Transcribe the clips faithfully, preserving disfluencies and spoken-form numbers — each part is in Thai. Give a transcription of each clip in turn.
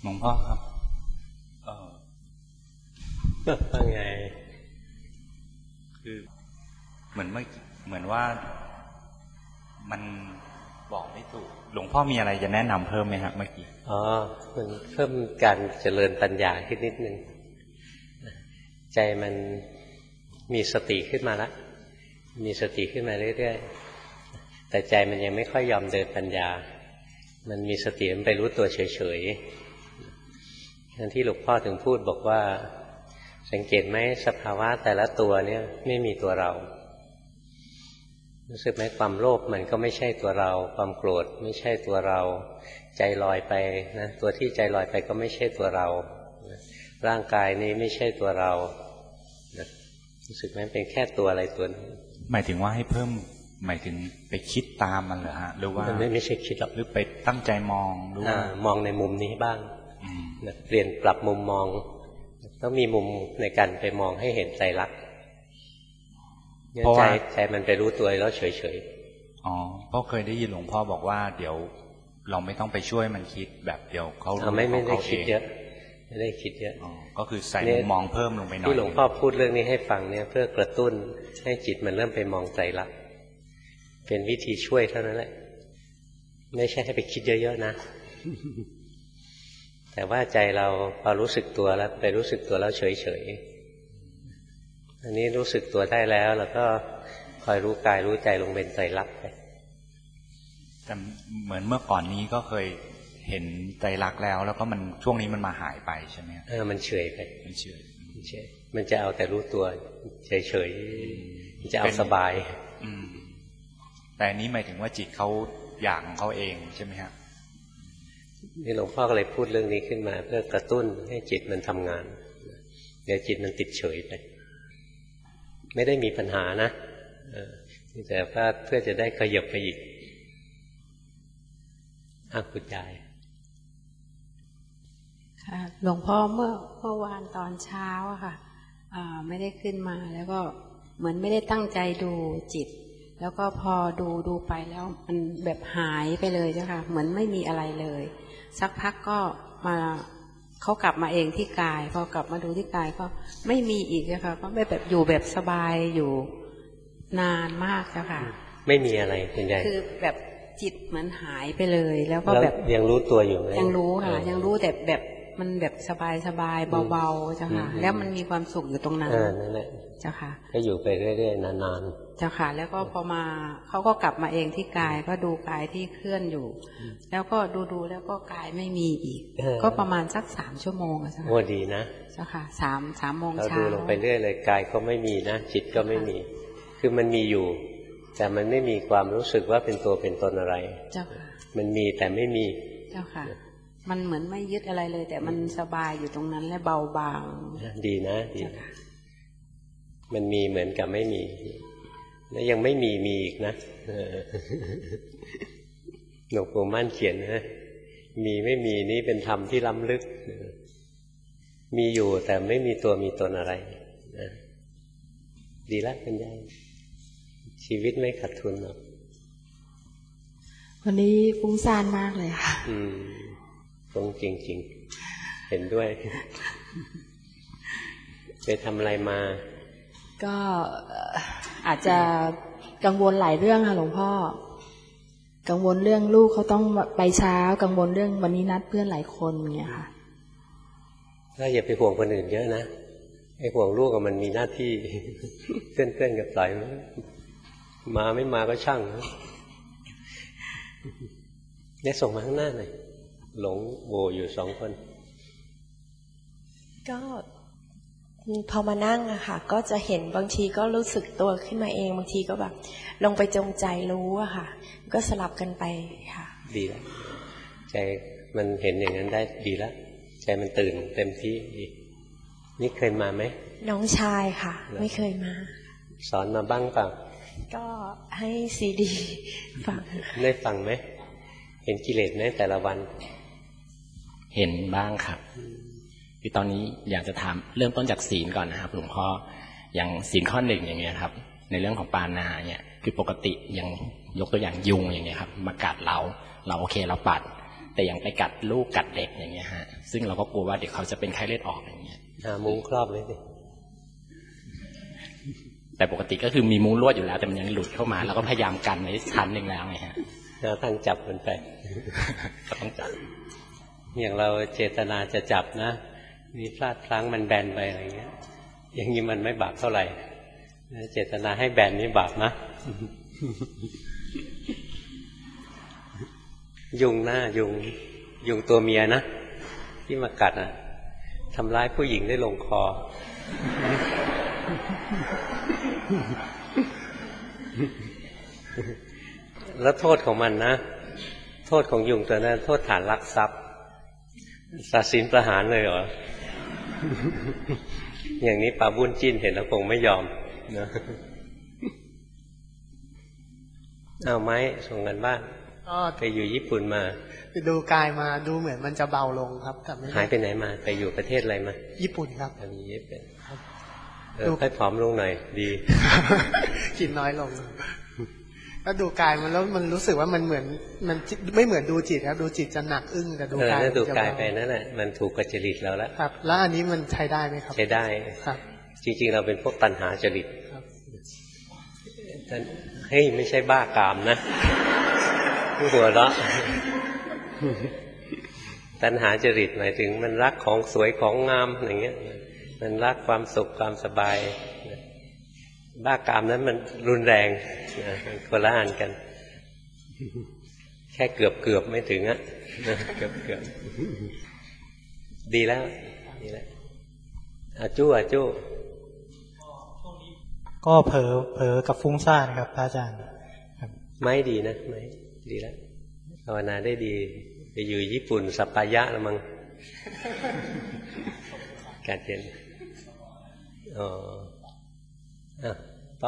หลวงพ่อครับเออว่าไงคือเหมือนเมื่อเหมือนว่ามันบอกไม่ถูกหลวงพ่อมีอะไรจะแนะนำเพิ่มไหมครับเมื่อกี้อ๋อมันเพิ่มการเจริญปัญญาขึ้นนิดนึงใจมันมีสติขึ้นมาแล้วมีสติขึ้นมาเรื่อยๆแต่ใจมันยังไม่ค่อยยอมเดินปัญญามันมีสติมันไปรู้ตัวเฉยๆทั้งที่หลวงพ่อถึงพูดบอกว่าสังเกตไหมสภาวะแต่ละตัวเนี่ยไม่มีตัวเรารู้สึกไหมความโลภมันก็ไม่ใช่ตัวเราความโกรธไม่ใช่ตัวเราใจลอยไปนะตัวที่ใจลอยไปก็ไม่ใช่ตัวเราร่างกายนี้ไม่ใช่ตัวเรานะรู้สึกไหมเป็นแค่ตัวอะไรตัวนึงหมายถึงว่าให้เพิ่มหมายถึงไปคิดตามมันเหรอฮะหรือว่าไม่ไม่ใช่คิดหรอกหรือไปตั้งใจมองหรือว่ามองในมุมนี้บ้างนะเปลี่ยนปรับมุมมองต้องมีมุมในการไปมองให้เห็นใจรักใจใจมันไปรู้ตัวแล้วเฉยๆอ๋อเพราะเคยได้ยินหลวงพ่อบอกว่าเดี๋ยวเราไม่ต้องไปช่วยมันคิดแบบเดี๋ยวเขารู้ไม่ไม่ได้คิดเยอะไม่ได้คิดเยอะก็คือใส่มุมมองเพิ่มลงไปหน่อยที่หลวงพ่อพูดเรื่องนี้ให้ฟังเนี่ยเพื่อกระตุ้นให้จิตมันเริ่มไปมองใจรักเป็นวิธีช่วยเท่านั้นแหละไม่ใช่ให้ไปคิดเยอะๆนะแต่ว่าใจเราพอรู้สึกตัวแล้วไปรู้สึกตัวแล้วเฉยๆอันนี้รู้สึกตัวได้แล้วแล้วก็คอยรู้กายรู้ใจลงเป็นใจรักไปแต่เหมือนเมื่อก่อนนี้ก็เคยเห็นใจรักแล้วแล้วก็มันช่วงนี้มันมาหายไปใช่ไหมเออมันเฉยไปมันเฉยเฉยมันจะเอาแต่รู้ตัวเฉยๆมันจะเอาสบายแต่อันนี้หมายถึงว่าจิตเขาอยากของเขาเองใช่ไหมฮะนี่หลวงพ่อก็เลยพูดเรื่องนี้ขึ้นมาเพื่อกระตุ้นให้จิตมันทำงานเดี๋ยวจิตมันติดเฉยไปไม่ได้มีปัญหานะแต่ว่าเพื่อจะได้ขยับไปอีกอาคุณยายค่ะหลวงพ่อเมื่อเมื่อวานตอนเช้าอะค่ะไม่ได้ขึ้นมาแล้วก็เหมือนไม่ได้ตั้งใจดูจิตแล้วก็พอดูดูไปแล้วมันแบบหายไปเลยเจ้าค่ะเหมือนไม่มีอะไรเลยสักพักก็มาเขากลับมาเองที่กายพอกลับมาดูที่กายก็ไม่มีอีกเจ้าค่ะก็แบบอยู่แบบสบายอยู่นานมากเจ้าค่ะไม่มีอะไรเป็นไงคือแบบจิตเหมือนหายไปเลยแล้วก็แบบยังรู้ตัวอยู่ไหมยังรู้ค่ะยังรู้แต่แบบมันแบบสบายสบายเบาๆเจ้าค่ะแล้วมันมีความสุขอยู่ตรงนั้นนั่นแหละเจ้าค่ะก็อยู่ไปเรื่อยๆนานๆเจ้าค่ะแล้วก็พอมาเขาก็กลับมาเองที่กายก็ดูกายที่เคลื่อนอยู่แล้วก็ดูๆแล้วก็กายไม่มีอีกก็ประมาณสักสามชั่วโมงอะเจ้าค่ะโอ้ดีนะเจ้าค่ะสามสามโมงเช้าเราดูลงไปเรื่อยเลยกายก็ไม่มีนะจิตก็ไม่มีคือมันมีอยู่แต่มันไม่มีความรู้สึกว่าเป็นตัวเป็นตนอะไรเจ้าค่ะมันมีแต่ไม่มีเจ้าค่ะมันเหมือนไม่ยึดอะไรเลยแต่มันสบายอยู่ตรงนั้นและเบาบางดีนะดีมันมีเหมือนกับไม่มีแล้วยังไม่มีมีอีกนะหลวงปู่มั่นเขียนนะมีไม่มีนี่เป็นธรรมที่ล้ำลึกมีอยู่แต่ไม่มีตัวมีตนอะไรนะดีละเป็นยังชีวิตไม่ขาดทุนหรอกวันนี้ฟุ้งซ่านมากเลยค่ะอืมตรงจริงๆเห็นด้วยไปทำอะไรมาก็อาจจะกังวลหลายเรื่องค่ะหลวงพ่อกังวลเรื่องลูกเขาต้องไปเช้ากังวลเรื่องวันนี้นัดเพื่อนหลายคนอย่างเงี้ยค่ะก็อย่าไปห่วงคนอื่นเยอะนะไอ้ห่วงลูกมันมีหน้าที่เพื่อนๆกับปล่อยมาไม่มาก็ช่างเนี่ยส่งมาข้างหน้าหน่อยหลงโวอยู่สองคนก็พอมานั่งอะค่ะก็จะเห็นบางทีก็รู้สึกตัวขึ้นมาเองบางทีก็แบบลงไปจงใจรู้อะค่ะก็สลับกันไปค่ะดีแล้วใจมันเห็นอย่างนั้นได้ดีแล้วใจมันตื่นเต็มที่นี่เคยมาไหมน้องชายค่ะไม่เคยมาสอนมาบ้างเปล่าก็ให้ซีดีฟังได้ฟังไหมเห็นกิเลสไหมแต่ละวันเห็นบ้างครับคือตอนนี้อยากจะถามเริ่มต้นจากศีลก่อนนะครับหลวงพ่ออย่างศีลข้อหนึ่งอย่างเงี้ยครับในเรื่องของปานาเนี่ยคือปกติอย่างยกตัวอย่างยุงอย่างเงี้ยครับมากัดเราเราโอเคเราปัดแต่ยังไปกัดลูกกัดเด็กอย่างเงี้ยฮะซึ่งเราก็กลัวว่าเดี๋ยวเขาจะเป็นไข้เลือดออกอย่างเงี้ยหามุ้งครอบไว้สิแต่ปกติก็คือมีมุ้งลวดอยู่แล้วแต่มันยังหลุดเข้ามาแล้วก็พยายามกันไว้ชั้นหนึ่งแล้วไงฮะเราตั้งจับมันไปก็ต้องจับอย่างเราเจตนาจะจับนะมีพลาดพลั้งมันแบนไปอะไรเงี้ยอย่างนี้มันไม่บาปเท่าไหร่เจตนาให้แบนนี่บาปนะยุงหน้ายุงยุงตัวเมียนะที่มากัดอ่ะทำร้ายผู้หญิงได้ลงคอแล้วโทษของมันนะโทษของยุงตัวนั้นโทษฐานลักทรัพย์ศาสินประหารเลยเหรออย่างนี้ปาบุญจิ้นเห็นแล้วคงไม่ยอมนะเอาไหมส่งกันบ้านไปอยู่ญี่ปุ่นมาไปดูกายมาดูเหมือนมันจะเบาลงครับแต่ไม่หายไปไหนมาไปอยู่ประเทศอะไรมาญี่ปุ่นครับอันนี้ญี่ปุ่นเออค่อยผอมลงหน่อยดีกินน้อยลงแล้วดูกายมันแล้วมันรู้สึกว่ามันเหมือนมันไม่เหมือนดูจิตครับดูจิตจะหนักอึ้งแต่ดูกายนั่นดูกายไปนั่นแหละมันถูกกับจริตเราแล้วครับแล้วอันนี้มันใช้ได้ไหมครับใช้ได้ครับจริงๆเราเป็นพวกตัณหาจริตเฮ้ยไม่ใช่บ้ากามนะหัวเราะตัณหาจริตหมายถึงมันรักของสวยของงามอย่างเงี้ยมันรักความสุขความสบายบ้ากามนั้นมันรุนแรงคนละอันกันแค่เกือบเกือบไม่ถึงอ่ะเกือบเกือบดีแล้วดีแล้วอาจู้อาจู้ก็เผลอเผลอกับฟุ้งซ่านครับพระอาจารย์ไม่ดีนะไม่ดีแล้วภาวนาได้ดีไปอยู่ญี่ปุ่นสัปปายะละมั้งการเรียนอ๋ออ่ะก็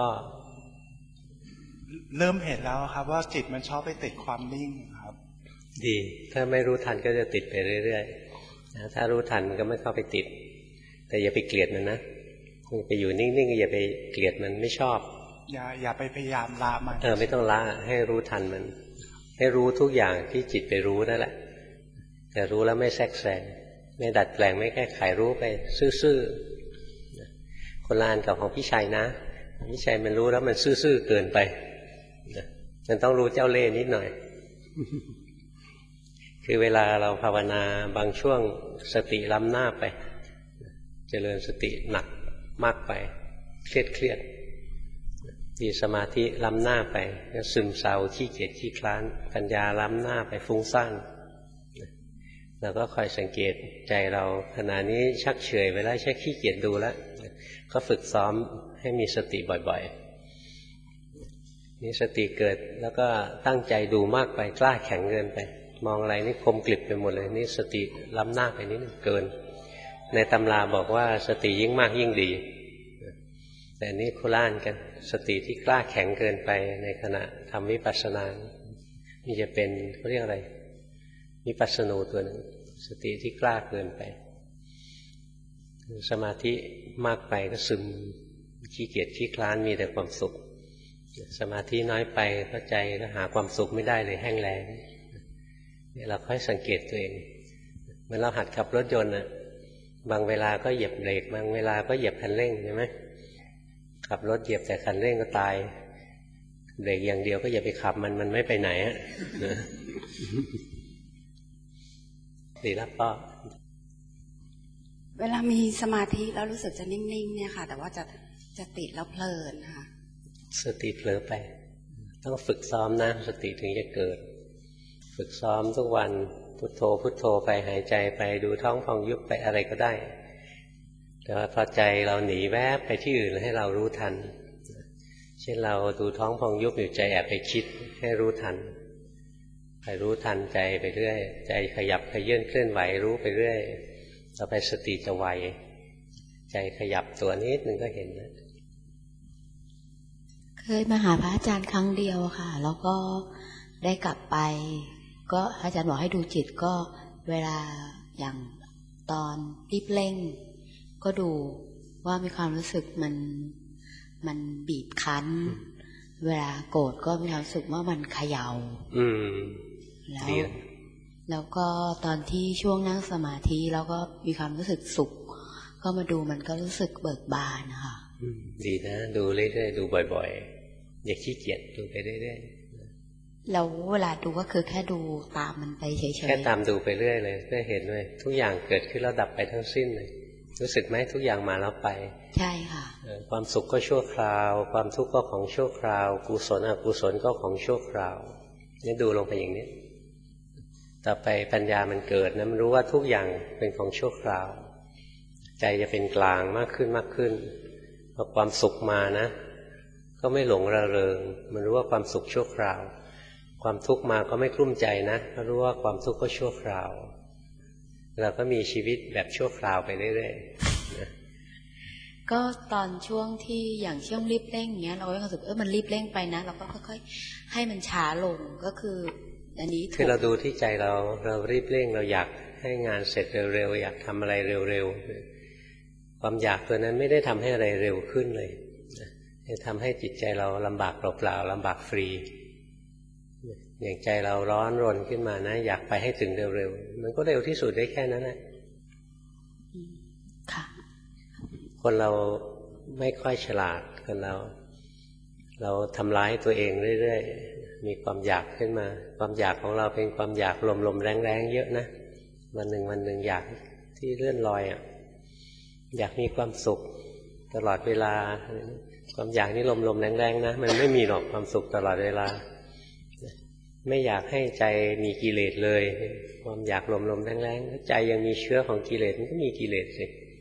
เริ่มเห็นแล้วครับว่าจิตมันชอบไปติดความนิ่งครับดีถ้าไม่รู้ทันก็จะติดไปเรื่อยๆถ้ารู้ทันก็ไม่เข้าไปติดแต่อย่าไปเกลียดมันนะไปอยู่นิ่งๆอย่าไปเกลียดมันไม่ชอบอย่าอย่าไปพยายามละมันเออไม่ต้องละให้รู้ทันมันให้รู้ทุกอย่างที่จิตไปรู้นั่นแหละแต่รู้แล้วไม่แทรกแซงไม่ดัดแปลงไม่แก้ไขรู้ไปซื่อๆคนละอันกับของพี่ชัยนะพี่ชัยมันรู้แล้วมันซื่อๆเกินไปมันต้องรู้เจ้าเล่ห์นิดหน่อยคือเวลาเราภาวนาบางช่วงสติล้ำหน้าไปเจริญสติหนักมากไปเครียดเครียดมีสมาธิล้ำหน้าไปก็ซึมเศร้าขี้เกียจขี้คลานปัญญาล้ำหน้าไปฟุ้งซ่านเราก็คอยสังเกตใจเราขณะนี้ชักเฉยไปแล้วชักขี้เกียจดูแล้วก็ฝึกซ้อมให้มีสติบ่อยๆมีสติเกิดแล้วก็ตั้งใจดูมากไปกล้าแข็งเกินไปมองอะไรนี่คมกลิบไปหมดเลยนี่สติล้ำหน้าไปนิดนึงเกินในตำราบอกว่าสติยิ่งมากยิ่งดีแต่นี่โคล่านกันสติที่กล้าแข็งเกินไปในขณะทำวิปัสสนานี่จะเป็นเขาเรียกอะไรวิปัสสนูตัวหนึ่งสติที่กล้าเกินไปสมาธิมากไปก็ซึมขี้เกียจขี้คลานมีแต่ความสุขสมาธิน้อยไปเข้าใจก็หาความสุขไม่ได้เลยแห้งแล้งนี่เราค่อยสังเกตตัวเองเมื่อเราหัดขับรถยนต์นะบางเวลาก็เหยียบเบรกบางเวลาก็เหยียบคันเร่งใช่ไหมขับรถเหยียบแต่คันเร่งก็ตายเบรกอย่างเดียวก็อย่าไปขับมันมันไม่ไปไหนอ่ะดีแล้วก็เวลามีสมาธิแล้วรู้สึกจะนิ่งๆเนี่ยค่ะแต่ว่าจะจะติดแล้วเพลินค่ะสติเผลอไปต้องฝึกซ้อมนะสติถึงจะเกิดฝึกซ้อมทุกวันพุทโธพุทโธไปหายใจไปดูท้องพองยุบไปอะไรก็ได้แต่ว่าพอใจเราหนีแวบไปที่อื่นให้เรารู้ทันเช่นเราดูท้องพองยุบอยู่ใจแอบไปคิดให้รู้ทันไปรู้ทันใจไปเรื่อยใจขยับขยื่นเคลื่อนไหวรู้ไปเรื่อยต่อไปสติจะไวใจขยับตัวนิดนึงก็เห็นนะเคยมาหาพระอาจารย์ครั้งเดียวค่ะแล้วก็ได้กลับไปก็อาจารย์บอกให้ดูจิตก็เวลาอย่างตอนรีบเร่งก็ดูว่ามีความรู้สึกมันมันบีบคั้นเวลาโกรธก็มีความรู้สึกว่ามันเขย่าอืมแล้วแล้วก็ตอนที่ช่วงนั่งสมาธิแล้วก็มีความรู้สึกสุขก็มาดูมันก็รู้สึกเบิกบานนะคะดีนะดูเรื่อยๆดูบ่อยๆอย่าขี้เกียจดูไปเรื่อยๆแล้วเวลาดูก็คือแค่ดูตามมันไปเฉยๆแค่ตามดูไปเรื่อยเลยเพื่อเห็นเลยทุกอย่างเกิดขึ้นแล้วดับไปทั้งสิ้นเลยรู้สึกไหมทุกอย่างมาแล้วไปใช่ค่ะความสุขก็ชั่วคราวความทุกข์ก็ของชั่วคราวกุศลอกุศลก็ของชั่วคราวนี่ดูลงไปอย่างนี้ต่อไปปัญญามันเกิดนะมันรู้ว่าทุกอย่างเป็นของชั่วคราวใจจะเป็นกลางมากขึ้นมากขึ้นพอความสุขมานะก็ไม่หลงระเริงมันรู้ว่าความสุขชั่วคราวความทุกข์มาก็ไม่กลุ้มใจนะก็รู้ว่าความทุกข์ก็ชั่วคราวเราก็มีชีวิตแบบชั่วคราวไปเรื่อยๆนะก็ตอนช่วงที่อย่างช่วงรีบเร่งเงี้ยเราก็รู้สึกเออมันรีบเร่งไปนะเราก็ค่อยๆให้มันช้าลงก็คืออันนี้คือเราดูที่ใจเราเรารีบเร่งเราอยากให้งานเสร็จเร็วๆอยากทำอะไรเร็วๆความอยากตัวนั้นไม่ได้ทำให้อะไรเร็วขึ้นเลยทำให้จิตใจเราลำบากเปล่าๆลำบากฟรีอย่างใจเราร้อนรนขึ้นมานะอยากไปให้ถึงเร็วๆมันก็เร็วที่สุดได้แค่นั้นแหละค่ะคนเราไม่ค่อยฉลาดคนเราเราทำร้ายตัวเองเรื่อยๆมีความอยากขึ้นมาความอยากของเราเป็นความอยากลมๆแรงๆเยอะนะวันหนึ่งวันหนึ่งอยากที่เลื่อนลอยอ่ะอยากมีความสุขตลอดเวลาความอยากนี่ลมๆแรงๆนะมันไม่มีหรอกความสุขตลอดเวลาไม่อยากให้ใจมีกิเลสเลยความอยากลมๆแรงๆใจยังมีเชื้อของกิเลสมันก็มีกิเลสสิ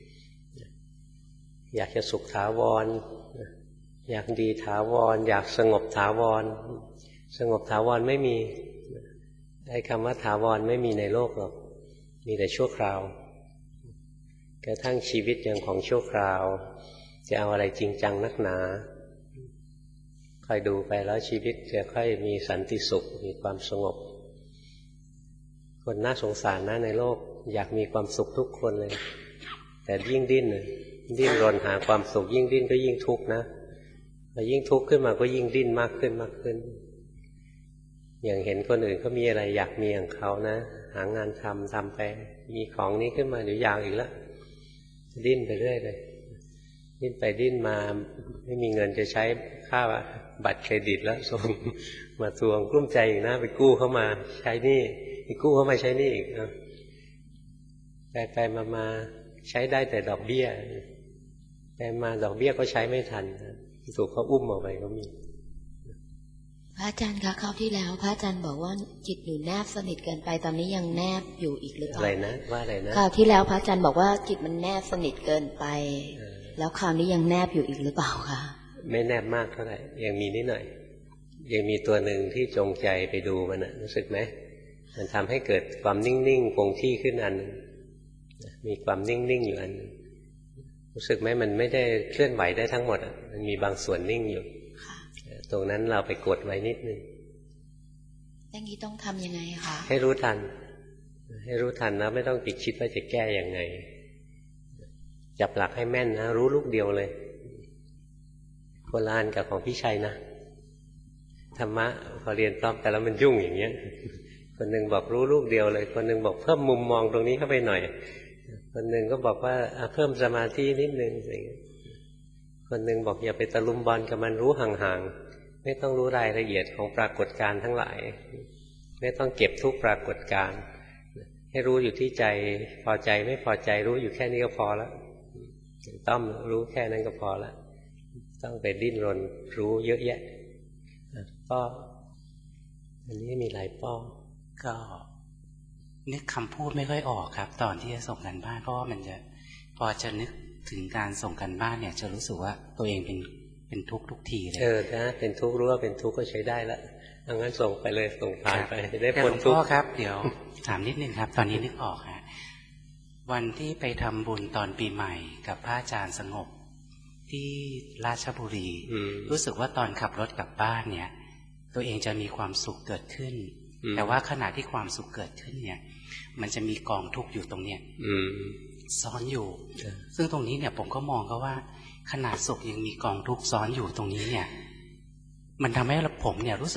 อยากจะสุขถาวรอยากดีถาวรอยากสงบถาวรสงบถาวรไม่มีไอ้คำว่าถาวรไม่มีในโลกหรอกมีแต่ชั่วคราวกระทั่งชีวิตอย่างของชั่วคราวจะเอาอะไรจริงจังนักหนาค่อยดูไปแล้วชีวิตจะค่อยมีสันติสุขมีความสงบคนน่าสงสารนะในโลกอยากมีความสุขทุกคนเลยแต่ยิ่งดิ้นดิ้นรนหาความสุขยิ่งดิ้นก็ยิ่งทุกข์นะพอยิ่งทุกข์ขึ้นมาก็ยิ่งดิ้นมากขึ้นมากขึ้นอย่างเห็นคนอื่นเขามีอะไรอยากมีอย่างเขานะหางานทำทำไปมีของนี้ขึ้นมาเดี๋ยวอยากอีกแล้วดิ้นไปเรื่อยเลยดิ้นไปดิ้นมาไม่มีเงินจะใช้ค่าบัตรเครดิตแล้วส่งมาทวงกลุ้มใจอีกนะไปกู้เข้ามาใช้หนี้ไปกู้เข้ามาใช้หนี้อีกไปไปมามาใช้ได้แต่ดอกเบี้ยไปมาดอกเบี้ยก็ใช้ไม่ทันถูกเขาอุ้มออกไปก็มีพระอาจารย์คะคราวที่แล้วพระอาจารย์บอกว่าจิตหนูแนบสนิทเกินไปตอนนี้ยังแนบอยู่อีกหรือเปล่าอะไรนะว่าอะไรนะคราวที่แล้วพระอาจารย์บอกว่าจิตมันแนบสนิทเกินไปแล้วคราวนี้ยังแนบอยู่อีกหรือเปล่าคะไม่แนบมากเท่าไหร่ยังมีนิดหน่อยยังมีตัวหนึ่งที่จงใจไปดูมันนะรู้สึกไหมมันทำให้เกิดความนิ่งๆคงที่ขึ้นอันมีความนิ่งๆอยู่อันรู้สึกไหมมันไม่ได้เคลื่อนไหวได้ทั้งหมดมันมีบางส่วนนิ่งอยู่ตรงนั้นเราไปกดไว้นิดนึงอย่างนี้ต้องทำยังไงคะให้รู้ทันให้รู้ทันนะไม่ต้องติดคิดว่าจะแก้ยังไงจับหลักให้แม่นนะรู้ลูกเดียวเลยคนละอันกับของพี่ชัยนะธรรมะพอเรียนพร้อมกันแล้วมันยุ่งอย่างเงี้ยคนหนึ่งบอกรู้ลูกเดียวเลยคนหนึ่งบอกเพิ่มมุมมองตรงนี้เข้าไปหน่อยคนหนึ่งก็บอกว่าเพิ่มสมาธินิดนึงอะไรเงี้ยคนหนึ่งบอกอย่าไปตะลุมบอลกับมันรู้ห่างๆไม่ต้องรู้รายละเอียดของปรากฏการณ์ทั้งหลายไม่ต้องเก็บทุกปรากฏการณ์ให้รู้อยู่ที่ใจพอใจไม่พอใจรู้อยู่แค่นี้ก็พอแล้วต้องรู้แค่นั้นก็พอแล้วต้องไปดิ้นรนรู้เยอะแยะป้ออันนี้มีหลายป้อก็นึกคำพูดไม่ค่อยออกครับตอนที่จะส่งกันบ้านเพราะว่ามันจะพอจะนึกถึงการส่งกันบ้านเนี่ยจะรู้สึกว่าตัวเองเป็นเป็นทุกข์ทุกทีเลยเออนะเป็นทุกข์รู้ว่าเป็นทุกข์ก็ใช้ได้แล้วเอางั้นส่งไปเลยส่งผ่านไปจะได้พ้นทุกข์พ่อครับเดี๋ยวถามนิดนึงครับตอนนี้นึกออกฮะวันที่ไปทำบุญตอนปีใหม่กับพระอาจารย์สงบที่ราชบุรีรู้สึกว่าตอนขับรถกลับบ้านเนี่ยตัวเองจะมีความสุขเกิดขึ้นแต่ว่าขณะที่ความสุขเกิดขึ้นเนี่ยมันจะมีกองทุกข์อยู่ตรงเนี้ยซ้อนอยู่ซึ่งตรงนี้เนี่ยผมก็มองก็ว่าขนาดสุขยังมีกองทุกข์ซ้อนอยู่ตรงนี้เนี่ยมันทำให้ผมเนี่ยรู้สึกว่า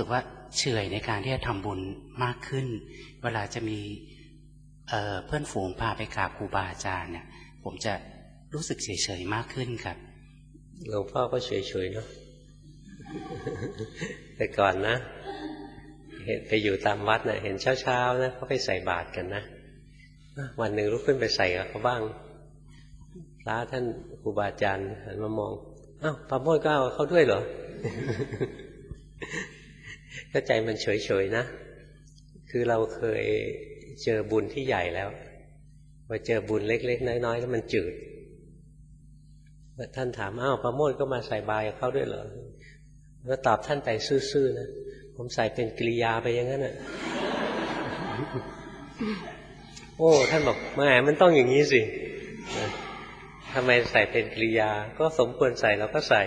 เฉื่อยในการที่จะทำบุญมากขึ้นเวลาจะมีเอ่อเพื่อนฝูงพาไปกราบครูบาอาจารย์เนี่ยผมจะรู้สึกเฉยๆมากขึ้นครับหลวงพ่อก็เฉยๆเนาะ แต่ก่อนนะเห็นไปอยู่ตามวัดนะเห็นเช้าๆนะเขาไปใส่บาตรกันนะวันหนึ่งลุกขึ้นไปใส่กับเขาบ้างพระท่านครูบาอาจารย์หันมามองอ้าวปาโมทย์ก็เอาเขาด้วยเหรอ ก็ใจมันเฉยๆนะคือเราเคยเจอบุญที่ใหญ่แล้วพอเจอบุญเล็กๆน้อยๆแล้วมันจืดท่านถามอ้าวปาโมทย์ก็มาใส่บาตรกับเขาด้วยเหรอแล้วตอบท่านไปซื่อๆนะผมใส่เป็นกิริยาไปอย่างนั้นน่ะ โอ้ท่านบอกแม่มันต้องอย่างนี้สิทำไมใส่เป็นกิริยาก็สมควรใส่เราก็ใส่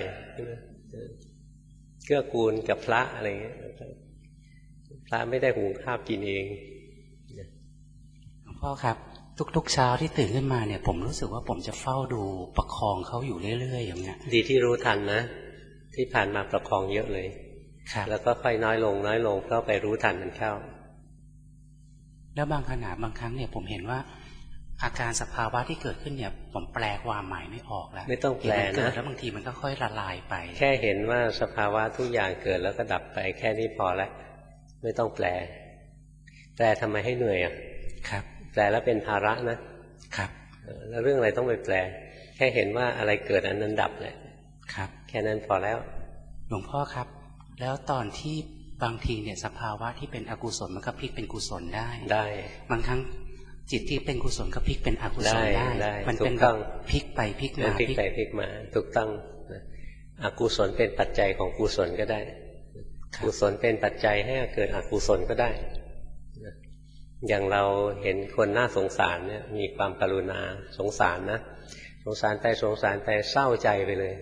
เกื้อกูลกับพระอะไรเงี้ยพระไม่ได้หุงข้าวกินเองหลวงพ่อครับทุกๆเช้าที่ตื่นขึ้นมาเนี่ยผมรู้สึกว่าผมจะเฝ้าดูประคองเขาอยู่เรื่อยๆอย่างเงี้ยดีที่รู้ทันนะที่ผ่านมาประคองเยอะเลยแล้วก็ค่อยน้อยลงน้อยลงเพราะไปรู้ทันมันเข้าแล้วบางขณะบางครั้งเนี่ยผมเห็นว่าอาการสภาวะที่เกิดขึ้นเนี่ยผมแปลความหมายไม่ออกแล้วไม่ต้องแปลนะแล้วบางทีมันก็ค่อยละลายไปแค่เห็นว่าสภาวะทุกอย่างเกิดแล้วก็ดับไปแค่นี้พอแล้วไม่ต้องแปลแปลทำไมให้เหนื่อยอ่ะครับแปลแล้วเป็นภาระนะครับแล้วเรื่องอะไรต้องไปแปลแค่เห็นว่าอะไรเกิดอันนั้นดับแหละครับแค่นั้นพอแล้วหลวงพ่อครับแล้วตอนที่บางทีเนี่ยสภาวะที่เป็นอกุศลมันก็พลิกเป็นกุศลได้ได้บางครั้งจิตที่เป็นกุศลก็พลิกเป็นอกุศลได้มันเป็นแบบพลิกไปพลิกมาพลิกไปพลิกมาถูกต้องอกุศลเป็นปัจจัยของกุศลก็ได้กุศลเป็นปัจจัยให้เกิดอกุศลก็ได้อย่างเราเห็นคนน่าสงสารเนี่ยมีความกรุณาสงสารนะสงสารไปสงสารไปเศร้าใจไปเลย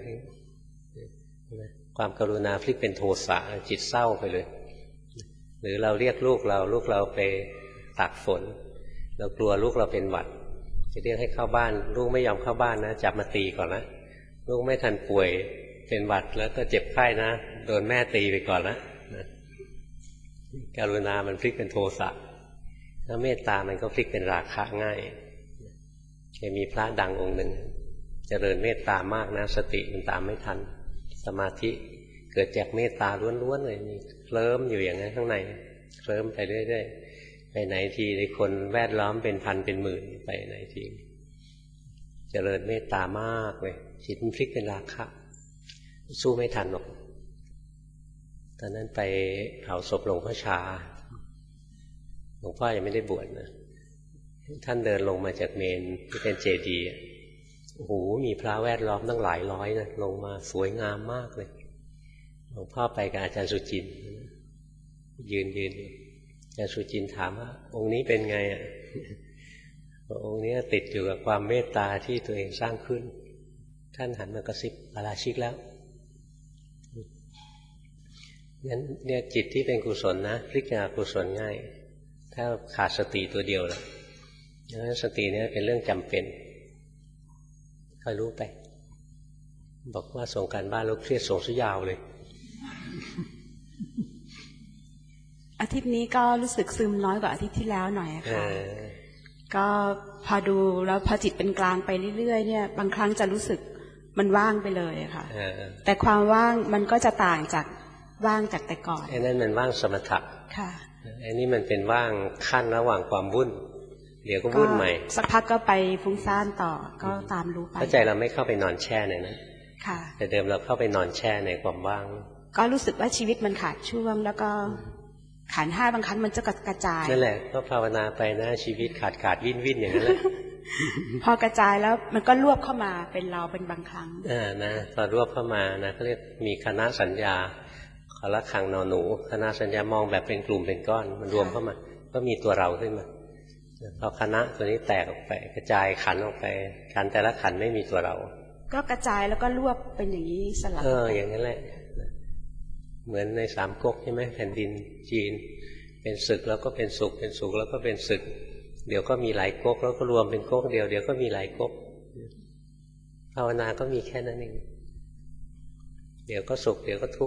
ความกรุณาพลิกเป็นโทสะจิตเศร้าไปเลยหรือเราเรียกลูกเราลูกเราไปตากฝนเรากลัวลูกเราเป็นหวัดจะเรียกให้เข้าบ้านลูกไม่ยอมเข้าบ้านนะจับมาตีก่อนนะลูกไม่ทันป่วยเป็นหวัดแล้วก็เจ็บไข้นะโดนแม่ตีไปก่อนนะกรุณามันพลิกเป็นโทสะแล้วเมตตามันก็พลิกเป็นราคะง่ายเคยมีพระดังองค์หนึ่งเจริญเมตตามากนะสติมันตามไม่ทันสมาธิเกิดจากเมตตาล้วนๆเลยมีเคลิ้มอยู่อย่างนั้นข้างในเคลิ้มไปเรื่อยๆไปไหนทีในคนแวดล้อมเป็นพันเป็นหมื่นไปไหนทีเจริญเมตตามากเลยจิตมันพลิกเป็นราคะสู้ไม่ทันหรอกตอนนั้นไปเผาศพหลวงพ่อชาหลวงพ่อยังไม่ได้บวชนะท่านเดินลงมาจากเมนที่เป็นเจดีย์โอ้โหมีพระแวดล้อมตั้งหลายร้อยนะลงมาสวยงามมากเลยหลวงพ่อไปกับอาจารย์สุจินต์ยืนยืนอาจารย์สุจินต์ถามว่าองค์นี้เป็นไงอ่ะองค์นี้ติดอยู่กับความเมตตาที่ตัวเองสร้างขึ้นท่านหันมากระซิบปาราชิกแล้วงั้นเนี่ยจิตที่เป็นกุศลนะพลิกจากกุศลง่ายถ้าขาดสติตัวเดียวแล้วสติเนี่ยเป็นเรื่องจำเป็นคอยรู้ไปบอกว่าส่งการบ้านแล้วเครียดส่งซะยาวเลยอาทิตย์นี้ก็รู้สึกซึมน้อยกว่าอาทิตย์ที่แล้วหน่อยค่ะก็พอดูแล้วพอจิตเป็นกลางไปเรื่อยๆเนี่ยบางครั้งจะรู้สึกมันว่างไปเลยค่ะแต่ความว่างมันก็จะต่างจากว่างจากแต่ก่อนไอ้นั่นมันว่างสมถะค่ะไอ้นี่มันเป็นว่างขั้นระหว่างความวุ่นเดี๋ยวก็วุ่นใหม่สักพักก็ไปฟุ้งซ่านต่อก็ตามรู้ไปเข้าใจเราไม่เข้าไปนอนแช่ในนั้นค่ะแต่เดิมเราเข้าไปนอนแช่ในความว่างก็รู้สึกว่าชีวิตมันขาดช่วงแล้วก็ขันธ์ห้าบางครั้งมันจะกระจายนั่นแหละก็ภาวนาไปนะชีวิตขาดขาดวิ่นวิ่นอย่างนั้นแหละพอกระจายแล้วมันก็รวบเข้ามาเป็นเราเป็นบางครั้งอ่านะพอรวบเข้ามานะเขาเรียกมีคณะสัญญาขละคังนอนหนูคณะสัญญามองแบบเป็นกลุ่มเป็นก้อนมันรวมเข้ามาก็มีตัวเราขึ้นมาพอคณะตัวนี้แตกออกไปกระจายขันออกไปขันแต่ละขันไม่มีตัวเราก็กระจายแล้วก็รวบเป็นอย่างนี้สลับเอออย่างนั้นแหละเหมือนในสามก๊กใช่ไหมแผ่นดินจีนเป็นศึกแล้วก็เป็นสุขเป็นสุขแล้วก็เป็นศึกเดี๋ยวก็มีหลายก๊กแล้วก็รวมเป็นก๊กเดียวเดี๋ยวก็มีหลายก๊กภาวนาก็มีแค่นั้นเองเดี๋ยวก็สุขเดี๋ยวก็ทุกข์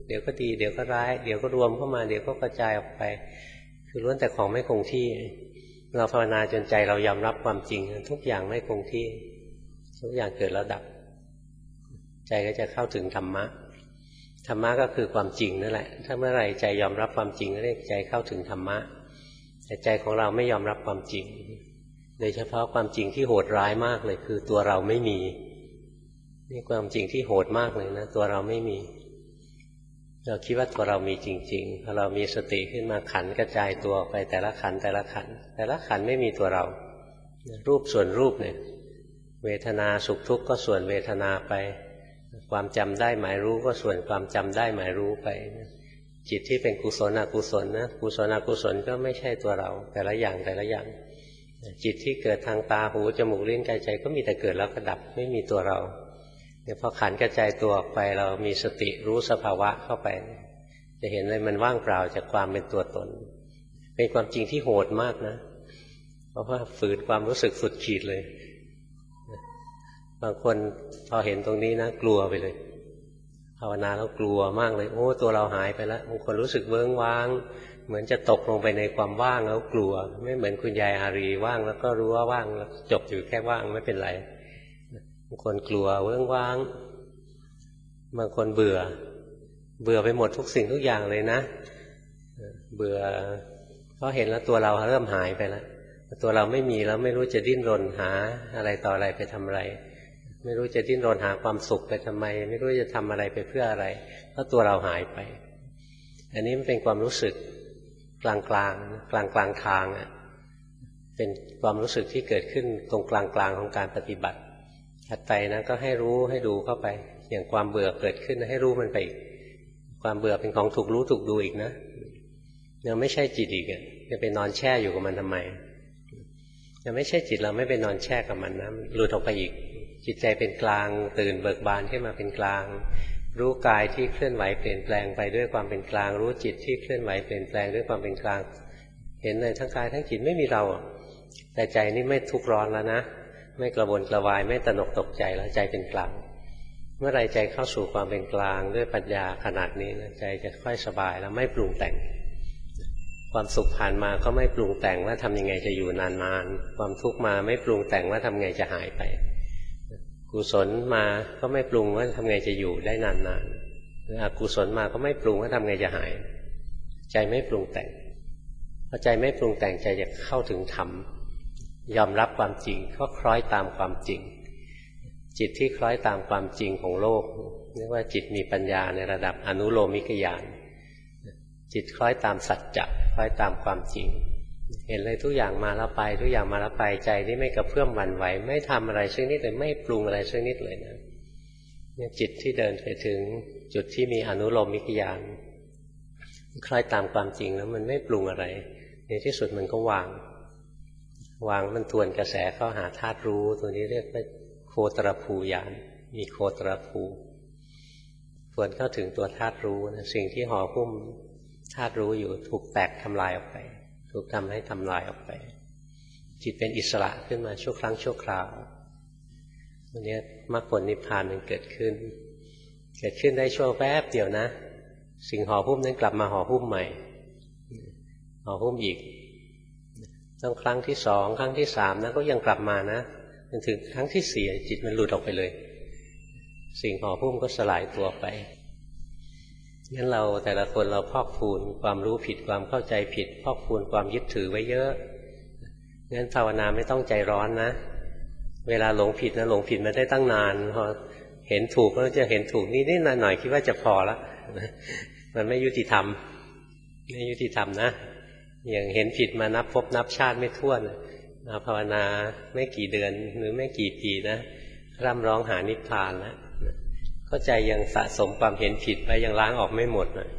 เดี๋ยวก็ดีเดี๋ยวก็ร้ายเดี๋ยวก็รวมเข้ามาเดี๋ยวก็กระจายออกไปคือล้วนแต่ของไม่คงที่เราภาวนาจนใจเรายอมรับความจริงทุกอย่างไม่คงที่ทุกอย่างเกิดแล้วดับใจก็จะเข้าถึงธรรมะธรรมะก็คือความจริงนั่นแหละถ้าเมื่อไหร่ใจยอมรับความจริงเรียกใจเข้าถึงธรรมะแต่ใจของเราไม่ยอมรับความจริงโดยเฉพาะความจริงที่โหดร้ายมากเลยคือตัวเราไม่มีนี่ความจริงที่โหดมากเลยนะตัวเราไม่มีเราคิดว่าตัวเรามีจริงๆพอเรามีสติขึ้นมาขันกระจายตัวออกไปแต่ละขันแต่ละขันแต่ละขันไม่มีตัวเรารูปส่วนรูปเนี่ยเวทนาสุขทุกข์ก็ส่วนเวทนาไปความจำได้หมายรู้ก็ส่วนความจำได้หมายรู้ไปจิตที่เป็นกุศลอกุศลนะกุศลอกุศลก็ไม่ใช่ตัวเราแต่ละอย่างแต่ละอย่างจิตที่เกิดทางตาหูจมูกลิ้นกายใจก็มีแต่เกิดแล้วก็ดับไม่มีตัวเราเนี่ยพอขันกระจายตัวออกไปเรามีสติรู้สภาวะเข้าไปจะเห็นเลยมันว่างเปล่าจากความเป็นตัวตนเป็นความจริงที่โหดมากนะเพราะว่าฝืนความรู้สึกสุดขีดเลยบางคนพอเห็นตรงนี้นะกลัวไปเลยภาวนาแล้วกลัวมากเลยโอ้ตัวเราหายไปแล้วบางคนรู้สึกเวิ้งว้างเหมือนจะตกลงไปในความว่างแล้วกลัวไม่เหมือนคุณยายอารีว่างแล้วก็รู้ว่าว่างแล้วจบอยู่แค่ว่างไม่เป็นไรบางคนกลัวเวิ้งว้างบางคนเบื่อเบื่อไปหมดทุกสิ่งทุกอย่างเลยนะเบื่อเพราะเห็นแล้วตัวเราเริ่มหายไปแล้วตัวเราไม่มีแล้วไม่รู้จะดิ้นรนหาอะไรต่ออะไรไปทำอะไรไม่รู้จะดิ้นรนหาความสุขไปทำไมไม่รู้จะทำอะไรไปเพื่ออะไรเพราะตัวเราหายไปอันนี้มันเป็นความรู้สึกกลางกลางกลางกลางทางอ่ะเป็นความรู้สึกที่เกิดขึ้นตรงกลางกลางของการปฏิบัติถัดไปนะก็ให้รู้ให้ดูเข้าไปอย่างความเบื่อเกิดขึ้นให้รู้มันไปอีกความเบื่อเป็นของถูกรู้ถูกดูอีกนะยังไม่ใช่จิตอีกอ่ะจะไปนอนแช่อยู่กับมันทำไมยังไม่ใช่จิตเราไม่ไปนอนแช่กับมันนะหลุดออกไปอีกจิตใจเป็นกลางตื่นเบิกบานขึ้นมาเป็นกลางรู้กายที่เคลื่อนไหวเปลี่ยนแปลงไปด้วยความเป็นกลางรู้จิตที่เคลื่อนไหวเปลี่ยนแปลงด้วยความเป็นกลางเห็นเลยทั้งกายทั้งจิตไม่มีเราแต่ใจนี่ไม่ทุกข์ร้อนแล้วนะไม่กระวนกระวายไม่ตระหนกตกใจแล้วใจเป็นกลางเมื่อไรใจเข้าสู่ความเป็นกลางด้วยปัญญาขนาดนี้นะใจจะค่อยสบายแล้วไม่ปรุงแต่งความสุขผ่านมาก็ไม่ปรุงแต่งว่าทำยังไงจะอยู่นานๆความทุกข์มาไม่ปรุงแต่งว่าทำไงจะหายไปกุศลมาก็ไม่ปรุงว่าทำไงจะอยู่ได้นานๆหรืออกุศลมาก็ไม่ปรุงว่าทำไงจะหายใจไม่ปรุงแต่งพอใจไม่ปรุงแต่งใจจะเข้าถึงธรรมยอมรับความจริงก็คล้อยตามความจริงจิตที่คล้อยตามความจริงของโลกเรียกว่าจิตมีปัญญาในระดับอนุโลมิกญาณจิตคล้อยตามสัจจะคล้อยตามความจริงเห็นเลยทุกอย่างมาแล้วไปทุกอย่างมาแล้วไปใจนี่ไม่กระเพื่อมหวั่นไหวไม่ทำอะไรสักนิดเลยไม่ปรุงอะไรสักนิดเลยนะเนี่ยจิตที่เดินไปถึงจุดที่มีอนุโลมิกญาณคล้อยตามความจริงแล้วมันไม่ปรุงอะไรในที่สุดมันก็วางวางมันทวนกระแสเข้าหาธาตุรู้ตัวนี้เรียกว่าโคตรภูญาณมีโคตรภูทวนเข้าถึงตัวธาตุรู้นะสิ่งที่ห่อหุ้มธาตุรู้อยู่ถูกแตกทำลายออกไปถูกทำให้ทำลายออกไปจิตเป็นอิสระขึ้นมาชั่วครั้งชั่วคราววันนี้มรรคผลนิพพานมันเกิดขึ้นเกิดขึ้นได้ชั่วแวบเดียวนะสิ่งห่อหุ้มนั้นกลับมาห่อหุ้มใหม่ห่อหุ้มอีกต้องครั้งที่สองครั้งที่สามนะก็ยังกลับมานะจนถึงครั้งที่สี่จิตมันหลุดออกไปเลยสิ่งห่อหุ้มก็สลายตัวไปงั้นเราแต่ละคนเราพอกพูนความรู้ผิดความเข้าใจผิดพอกพูนความยึดถือไว้เยอะงั้นภาวนาไม่ต้องใจร้อนนะเวลาหลงผิดนะหลงผิดมาได้ตั้งนานพอเห็นถูกก็จะเห็นถูกนิดนิดหน่อยหน่อยคิดว่าจะพอละมันไม่ยุติธรรมไม่ยุติธรรมนะอย่างเห็นผิดมานับพบนับชาติไม่ถ้วนมาภาวนาไม่กี่เดือนหรือไม่กี่ปีนะร่ำร้องหานิพพานแล้วเข้าใจยังสะสมความเห็นผิดไปยังล้างออกไม่หมดเลย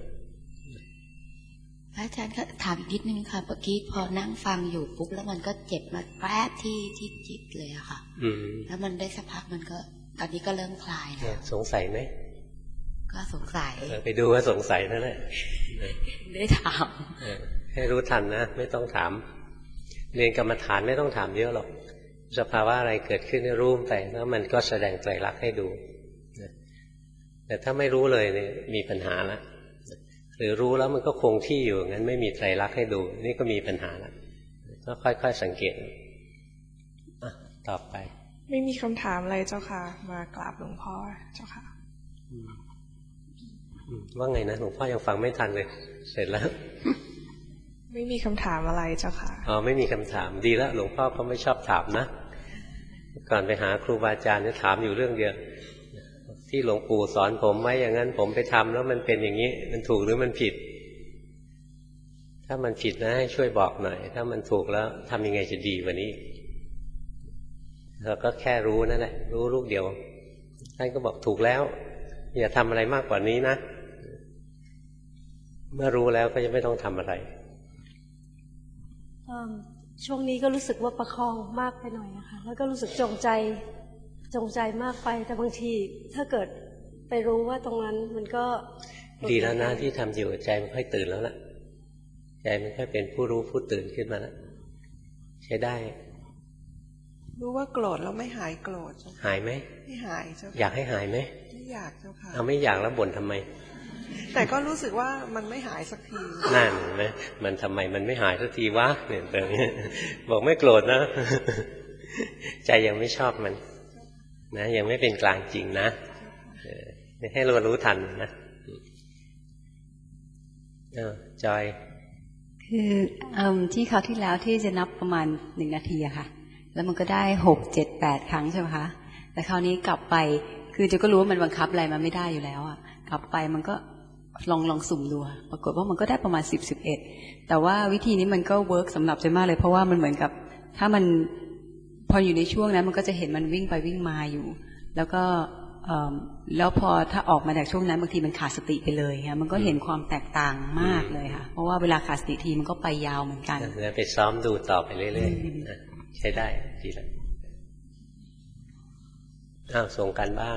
อาจารย์ก็ถามอีกนิดนึงค่ะเมื่อกี้พอนั่งฟังอยู่ปุ๊บแล้วมันก็เจ็บมาแป๊บที่ที่จิตเลยอะค่ะแล้วมันได้สักพักมันก็ตอนนี้ก็เริ่มคลายแล้วสงสัยไหมก็สงสัยไปดูว่าสงสัยนั่นแหละได้ถามให้รู้ทันนะไม่ต้องถามเรียนกรรมฐานไม่ต้องถามเยอะหรอกสภาวะอะไรเกิดขึ้นให้รู้ไปแล้วมันก็แสดงไตรลักษณ์ให้ดูแต่ถ้าไม่รู้เลยเนี่ยมีปัญหาละหรือรู้แล้วมันก็คงที่อยู่งั้นไม่มีไตรลักษณ์ให้ดูนี่ก็มีปัญหาแล้วก็ค่อยๆสังเกตต่อไปไม่มีคำถามอะไรเจ้าค่ะมากราบหลวงพ่อเจ้าค่ะว่าไงนะหลวงพ่อยังฟังไม่ทันเลยเสร็จแล้วไม่มีคำถามอะไรเจ้าค่ะอ๋อไม่มีคำถามดีแล้วหลวงพ่อก็ไม่ชอบถามนะก่อนไปหาครูบาอาจารย์เนี่ยถามอยู่เรื่องเดียวที่หลวงปู่สอนผมไว้อย่างนั้นผมไปทำแล้วมันเป็นอย่างนี้มันถูกหรือมันผิดถ้ามันผิดนะให้ช่วยบอกหน่อยถ้ามันถูกแล้วทำยังไงจะดีกว่านี้เราก็แค่รู้นั่นแหละรู้ลูกเดียวท่านก็บอกถูกแล้วอย่าทำอะไรมากกว่านี้นะเมื่อรู้แล้วก็จะไม่ต้องทำอะไรช่วงนี้ก็รู้สึกว่าประคองมากไปหน่อยนะคะแล้วก็รู้สึกจงใจจงใจมากไปแต่บางทีถ้าเกิดไปรู้ว่าตรงนั้นมันก็ดีแล้วนะที่ทำอยู่ใจมันค่อยตื่นแล้วล่ะใจมันค่อยเป็นผู้รู้ผู้ตื่นขึ้นมาแล้วใช้ได้รู้ว่าโกรธแล้วไม่หายโกรธหายไหมไม่หายเจ้าอยากให้หายไหมไม่อยากเจ้าค่ะเอาไม่อยากแล้วบ่นทำไมแต่ก็รู้สึกว่ามันไม่หายสักทีนั่นไหมมันทำไมมันไม่หายสักทีวะเนี่ยแบบนี้บอกไม่โกรธนะใจยังไม่ชอบมันนะยังไม่เป็นกลางจริงนะให้เรารู้ทันนะเออจอยคือที่คราวที่แล้วที่จะนับประมาณหนึ่งนาทีอะค่ะแล้วมันก็ได้หกเจ็ดแปดครั้งใช่ไหมคะแต่คราวนี้กลับไปคือจะก็รู้ว่ามันบังคับอะไรมาไม่ได้อยู่แล้วอะกลับไปมันก็ลองลองสุ่มดูปรากฏว่ามันก็ได้ประมาณสิบสิบเอ็ดแต่ว่าวิธีนี้มันก็เวิร์กสำหรับใจมากเลยเพราะว่ามันเหมือนกับถ้ามันพออยู่ในช่วงนั้นมันก็จะเห็นมันวิ่งไปวิ่งมาอยู่แล้วก็แล้วพอถ้าออกมาจากช่วงนั้นบางทีมันขาดสติไปเลยค่ะมันก็เห็นความแตกต่างมากเลยค่ะเพราะว่าเวลาขาดสติทีมันก็ไปยาวเหมือนกันแล้วไปซ้อมดูต่อไปเรื่อยๆใช้ได้ดีแล้วอ้าวส่งการบ้าน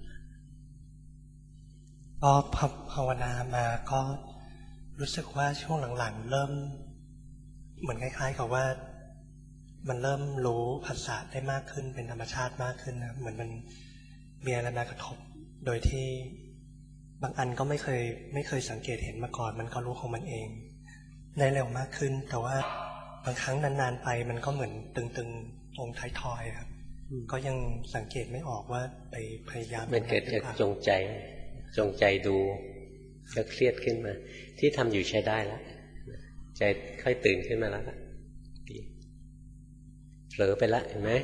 ก็ภาวนามาก็รู้สึกว่าช่วงหลังๆเริ่มเหมือนคล้ายๆกับว่ามันเริ่มรู้ภาษาได้มากขึ้นเป็นธรรมชาติมากขึ้นนะเหมือนมันมีอะไรมากระทบโดยที่บางอันก็ไม่เคยไม่เคยสังเกตเห็นมาก่อนมันก็รู้ของมันเองได้เร็วมากขึ้นแต่ว่าบางครั้งนานๆไปมันก็เหมือนตึงๆตรงท้ายทอยครับก็ยังสังเกตไม่ออกว่าไปพยายามมันเกิดจากจงใจจงใจดูก็เครียดขึ้นมาที่ทำอยู่ใช้ได้แล้วใจค่อยตื่นขึ้นมาแล้วดีเผลอไปแล้วเห็นไหม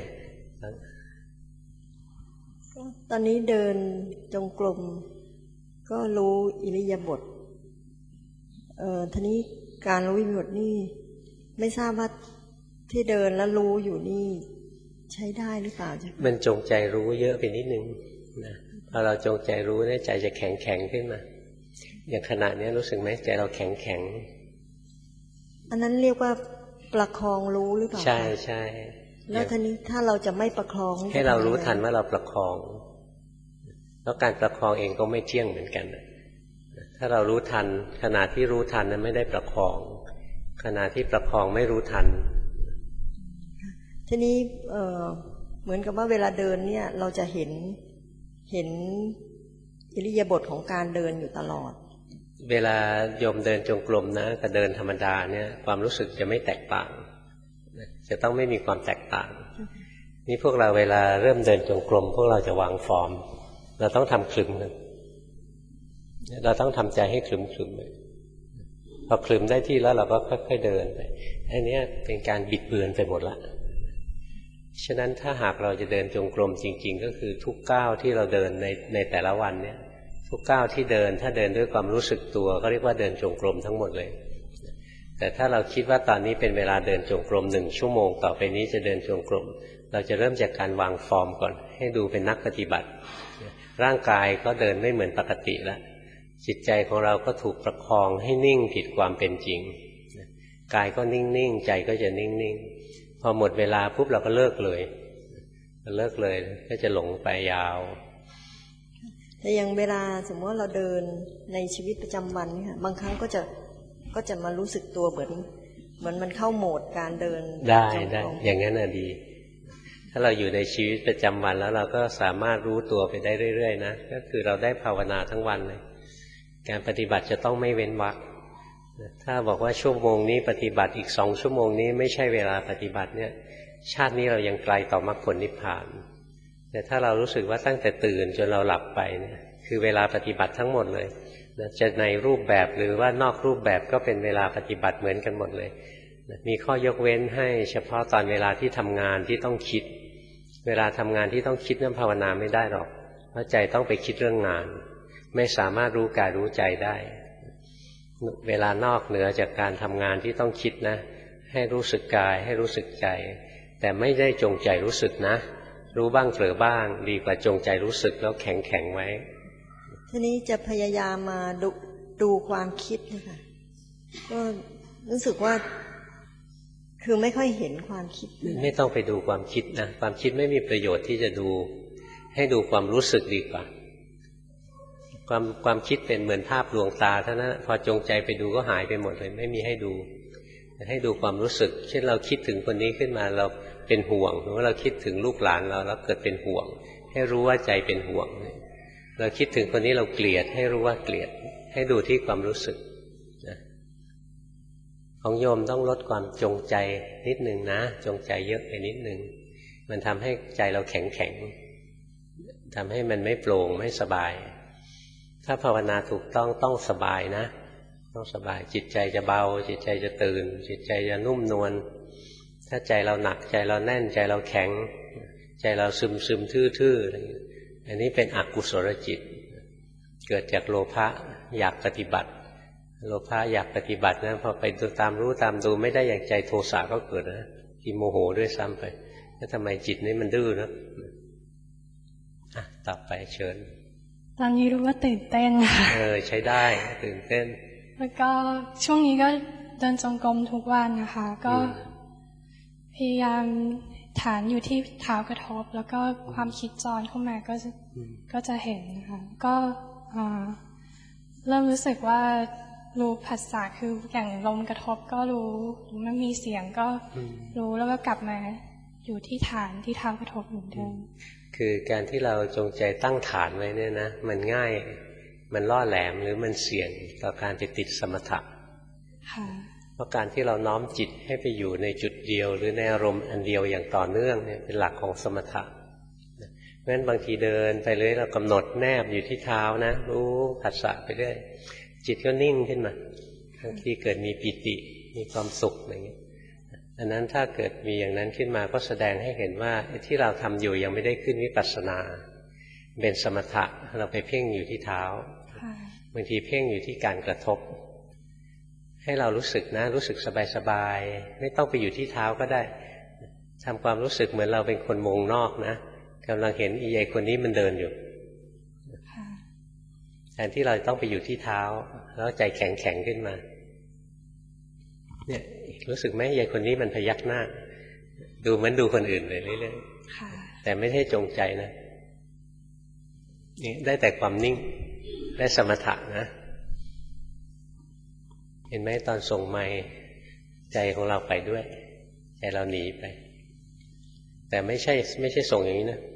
ตอนนี้เดินจงกรมก็รู้อิริยาบถเอ่อทีนี้การรู้อิริยาบถนี่ไม่ทราบว่าที่เดินแล้วรู้อยู่นี่ใช้ได้หรือเปล่าจ๊ะมันจงใจรู้เยอะไปนิดนึงนะพอเราจงใจรู้เนี่ยใจจะแข็งแข็งขึ้นมาอย่างขณะนี้รู้สึกไหมใจเราแข็งแข็งอันนั้นเรียกว่าประคองรู้หรือเปล่าใช่ใช่แล้วทีนี้ถ้าเราจะไม่ประคองให้เรารู้ทันว่าเราประคองแล้วการประคองเองก็ไม่เที่ยงเหมือนกันถ้าเรารู้ทันขณะที่รู้ทันนั้นไม่ได้ประคองขณะที่ประคองไม่รู้ทันทีนี้เอ่อเหมือนกับว่าเวลาเดินเนี่ยเราจะเห็นเห็นอิริยาบถของการเดินอยู่ตลอดเวลาโยมเดินจงกรมนะกับเดินธรรมดาเนี่ยความรู้สึกจะไม่แตกต่างจะต้องไม่มีความแตกต่างนี่พวกเราเวลาเริ่มเดินจงกรมพวกเราจะวางฟอร์มเราต้องทำคลึมกันเราต้องทำใจให้คลึมคลึมเลยพอคลึมได้ที่แล้วเราก็ค่อยๆเดินไปอันนี้เป็นการบิดเบือนไปหมดละฉะนั้นถ้าหากเราจะเดินจงกรมจริงๆก็คือทุกก้าวที่เราเดินในในแต่ละวันเนี่ยทุกก้าวที่เดินถ้าเดินด้วยความรู้สึกตัวก็เรียกว่าเดินจงกรมทั้งหมดเลยแต่ถ้าเราคิดว่าตอนนี้เป็นเวลาเดินจงกรมหนึ่งชั่วโมงต่อไปนี้จะเดินจงกรมเราจะเริ่มจากการวางฟอร์มก่อนให้ดูเป็นนักปฏิบัติร่างกายก็เดินไม่เหมือนปกติแล้วจิตใจของเราก็ถูกประคองให้นิ่งผิดความเป็นจริงกายก็นิ่งๆใจก็จะนิ่งๆพอหมดเวลาปุ๊บเราก็เลิกเลยเลิกเลยก็จะหลงไปยาวแต่อย่างเวลาสมมติว่าเราเดินในชีวิตประจำวันนี่ค่ะบางครั้งก็จะก็จะมารู้สึกตัวเหมือนเหมือนมันเข้าโหมดการเดินได้ได้อย่างนั้นน่ะดีถ้าเราอยู่ในชีวิตประจำวันแล้วเราก็สามารถรู้ตัวไปได้เรื่อยๆนะก็คือเราได้ภาวนาทั้งวันเลยการปฏิบัติจะต้องไม่เว้นวรรคถ้าบอกว่าชั่วโมงนี้ปฏิบัติอีกสองชั่วโมงนี้ไม่ใช่เวลาปฏิบัติเนี่ยชาตินี้เรายังไกลต่อมรรคผลนิพพานแต่ถ้าเรารู้สึกว่าตั้งแต่ตื่นจนเราหลับไปเนี่ยคือเวลาปฏิบัติทั้งหมดเลยจะในรูปแบบหรือว่านอกรูปแบบก็เป็นเวลาปฏิบัติเหมือนกันหมดเลยมีข้อยกเว้นให้เฉพาะตอนเวลาที่ทำงานที่ต้องคิดเวลาทำงานที่ต้องคิดนั้นภาวนาไม่ได้หรอกเพราะใจต้องไปคิดเรื่องงานไม่สามารถรู้กายรู้ใจได้เวลานอกเหนือจากการทำงานที่ต้องคิดนะให้รู้สึกกายให้รู้สึกใจแต่ไม่ได้จงใจรู้สึกนะรู้บ้างเผลอบ้างดีกว่าจงใจรู้สึกแล้วแข็งแข็งไว้ทีนี้จะพยายามมาดูดูความคิดนะคะก็รู้สึกว่าคือไม่ค่อยเห็นความคิดไม่ต้องไปดูความคิดนะความคิดไม่มีประโยชน์ที่จะดูให้ดูความรู้สึกดีกว่าความความคิดเป็นเหมือนภาพลวงตาเท่านั้นพอจงใจไปดูก็หายไปหมดเลยไม่มีให้ดูให้ดูความรู้สึกเช่นเราคิดถึงคนนี้ขึ้นมาเราเป็นห่วงหรือว่าเราคิดถึงลูกหลานเราแล้วเกิดเป็นห่วงให้รู้ว่าใจเป็นห่วงเราคิดถึงคนนี้เราเกลียดให้รู้ว่าเกลียดให้ดูที่ความรู้สึกนะของโยมต้องลดความจงใจนิดนึงนะจงใจเยอะไปนิดนึงมันทำให้ใจเราแข็งแข็งทำให้มันไม่โปร่งไม่สบายถ้าภาวนาถูกต้องต้องสบายนะต้องสบายจิตใจจะเบาจิตใจจะตื่นจิตใจจะนุ่มนวลถ้าใจเราหนักใจเราแน่นใจเราแข็งใจเราซึมซึมทื่อๆอะไรอย่างนี้อันนี้เป็นอกุศลจิตเกิดจากโลภะอยากปฏิบัติโลภะอยากปฏิบัตินะพอไปดูตามรู้ตามดูไม่ได้อย่างใจโทสะก็เกิดนะที่โมโหด้วยซ้ำไปแล้วทำไมจิตนี้มันดื้อนะอ่ะต่อไปเชิญตอนนี้รู้ว่าตื่นเต้นค่ะเออใช้ได้ตื่นเต้นแล้วก็ช่วงนี้ก็เดินจงกรมทุกวันนะคะก็พยายามฐานอยู่ที่เท้ากระทบแล้วก็ความคิดจรเข้ามาก็จะก็จะเห็นนะคะก็เริ่มรู้สึกว่ารู้ภาษาคืออย่างลมกระทบก็รู้มันมีเสียงก็รู้แล้วก็กลับมาอยู่ที่ฐานที่เท้ากระทบเหมือนเดิมคือการที่เราจงใจตั้งฐานไว้เนี่ยนะมันง่ายมันล่อแหลมหรือมันเสี่ยงต่อการไปติดสมถะเพราะการที่เราน้อมจิตให้ไปอยู่ในจุดเดียวหรือในอารมณ์อันเดียวอย่างต่อเนื่องเนี่ยเป็นหลักของสมถะเพราะฉะนั้นบางทีเดินไปเลยเรากำหนดแนบอยู่ที่เท้านะรู้ผัสสะไปเรื่อยจิตก็นิ่งขึ้นมาบางทีเกิดมีปิติมีความสุขอะไรอย่างนี้อันนั้นถ้าเกิดมีอย่างนั้นขึ้นมาก็แสดงให้เห็นว่าที่เราทำอยู่ยังไม่ได้ขึ้นวิปัสสนาเป็นสมถะเราไปเพ่งอยู่ที่เท้าบางทีเพ่งอยู่ที่การกระทบให้เรารู้สึกนะรู้สึกสบายๆไม่ต้องไปอยู่ที่เท้าก็ได้ทำความรู้สึกเหมือนเราเป็นคนมองนอกนะกำลังเห็นอีใหญ่คนนี้มันเดินอยู่แทนที่เราต้องไปอยู่ที่เท้าแล้วใจแข็งๆขึ้นมาเนี่ยรู้สึกไหมยายคนนี้มันพยักหน้าดูเหมือนดูคนอื่นเลยเรื่อยๆแต่ไม่ใช่จงใจนะนี่ได้แต่ความนิ่งได้สมถะนะเห็นไหมตอนส่งไมค์ใจของเราไปด้วยใจเราหนีไปแต่ไม่ใช่ไม่ใช่ส่งอย่างนี้นะ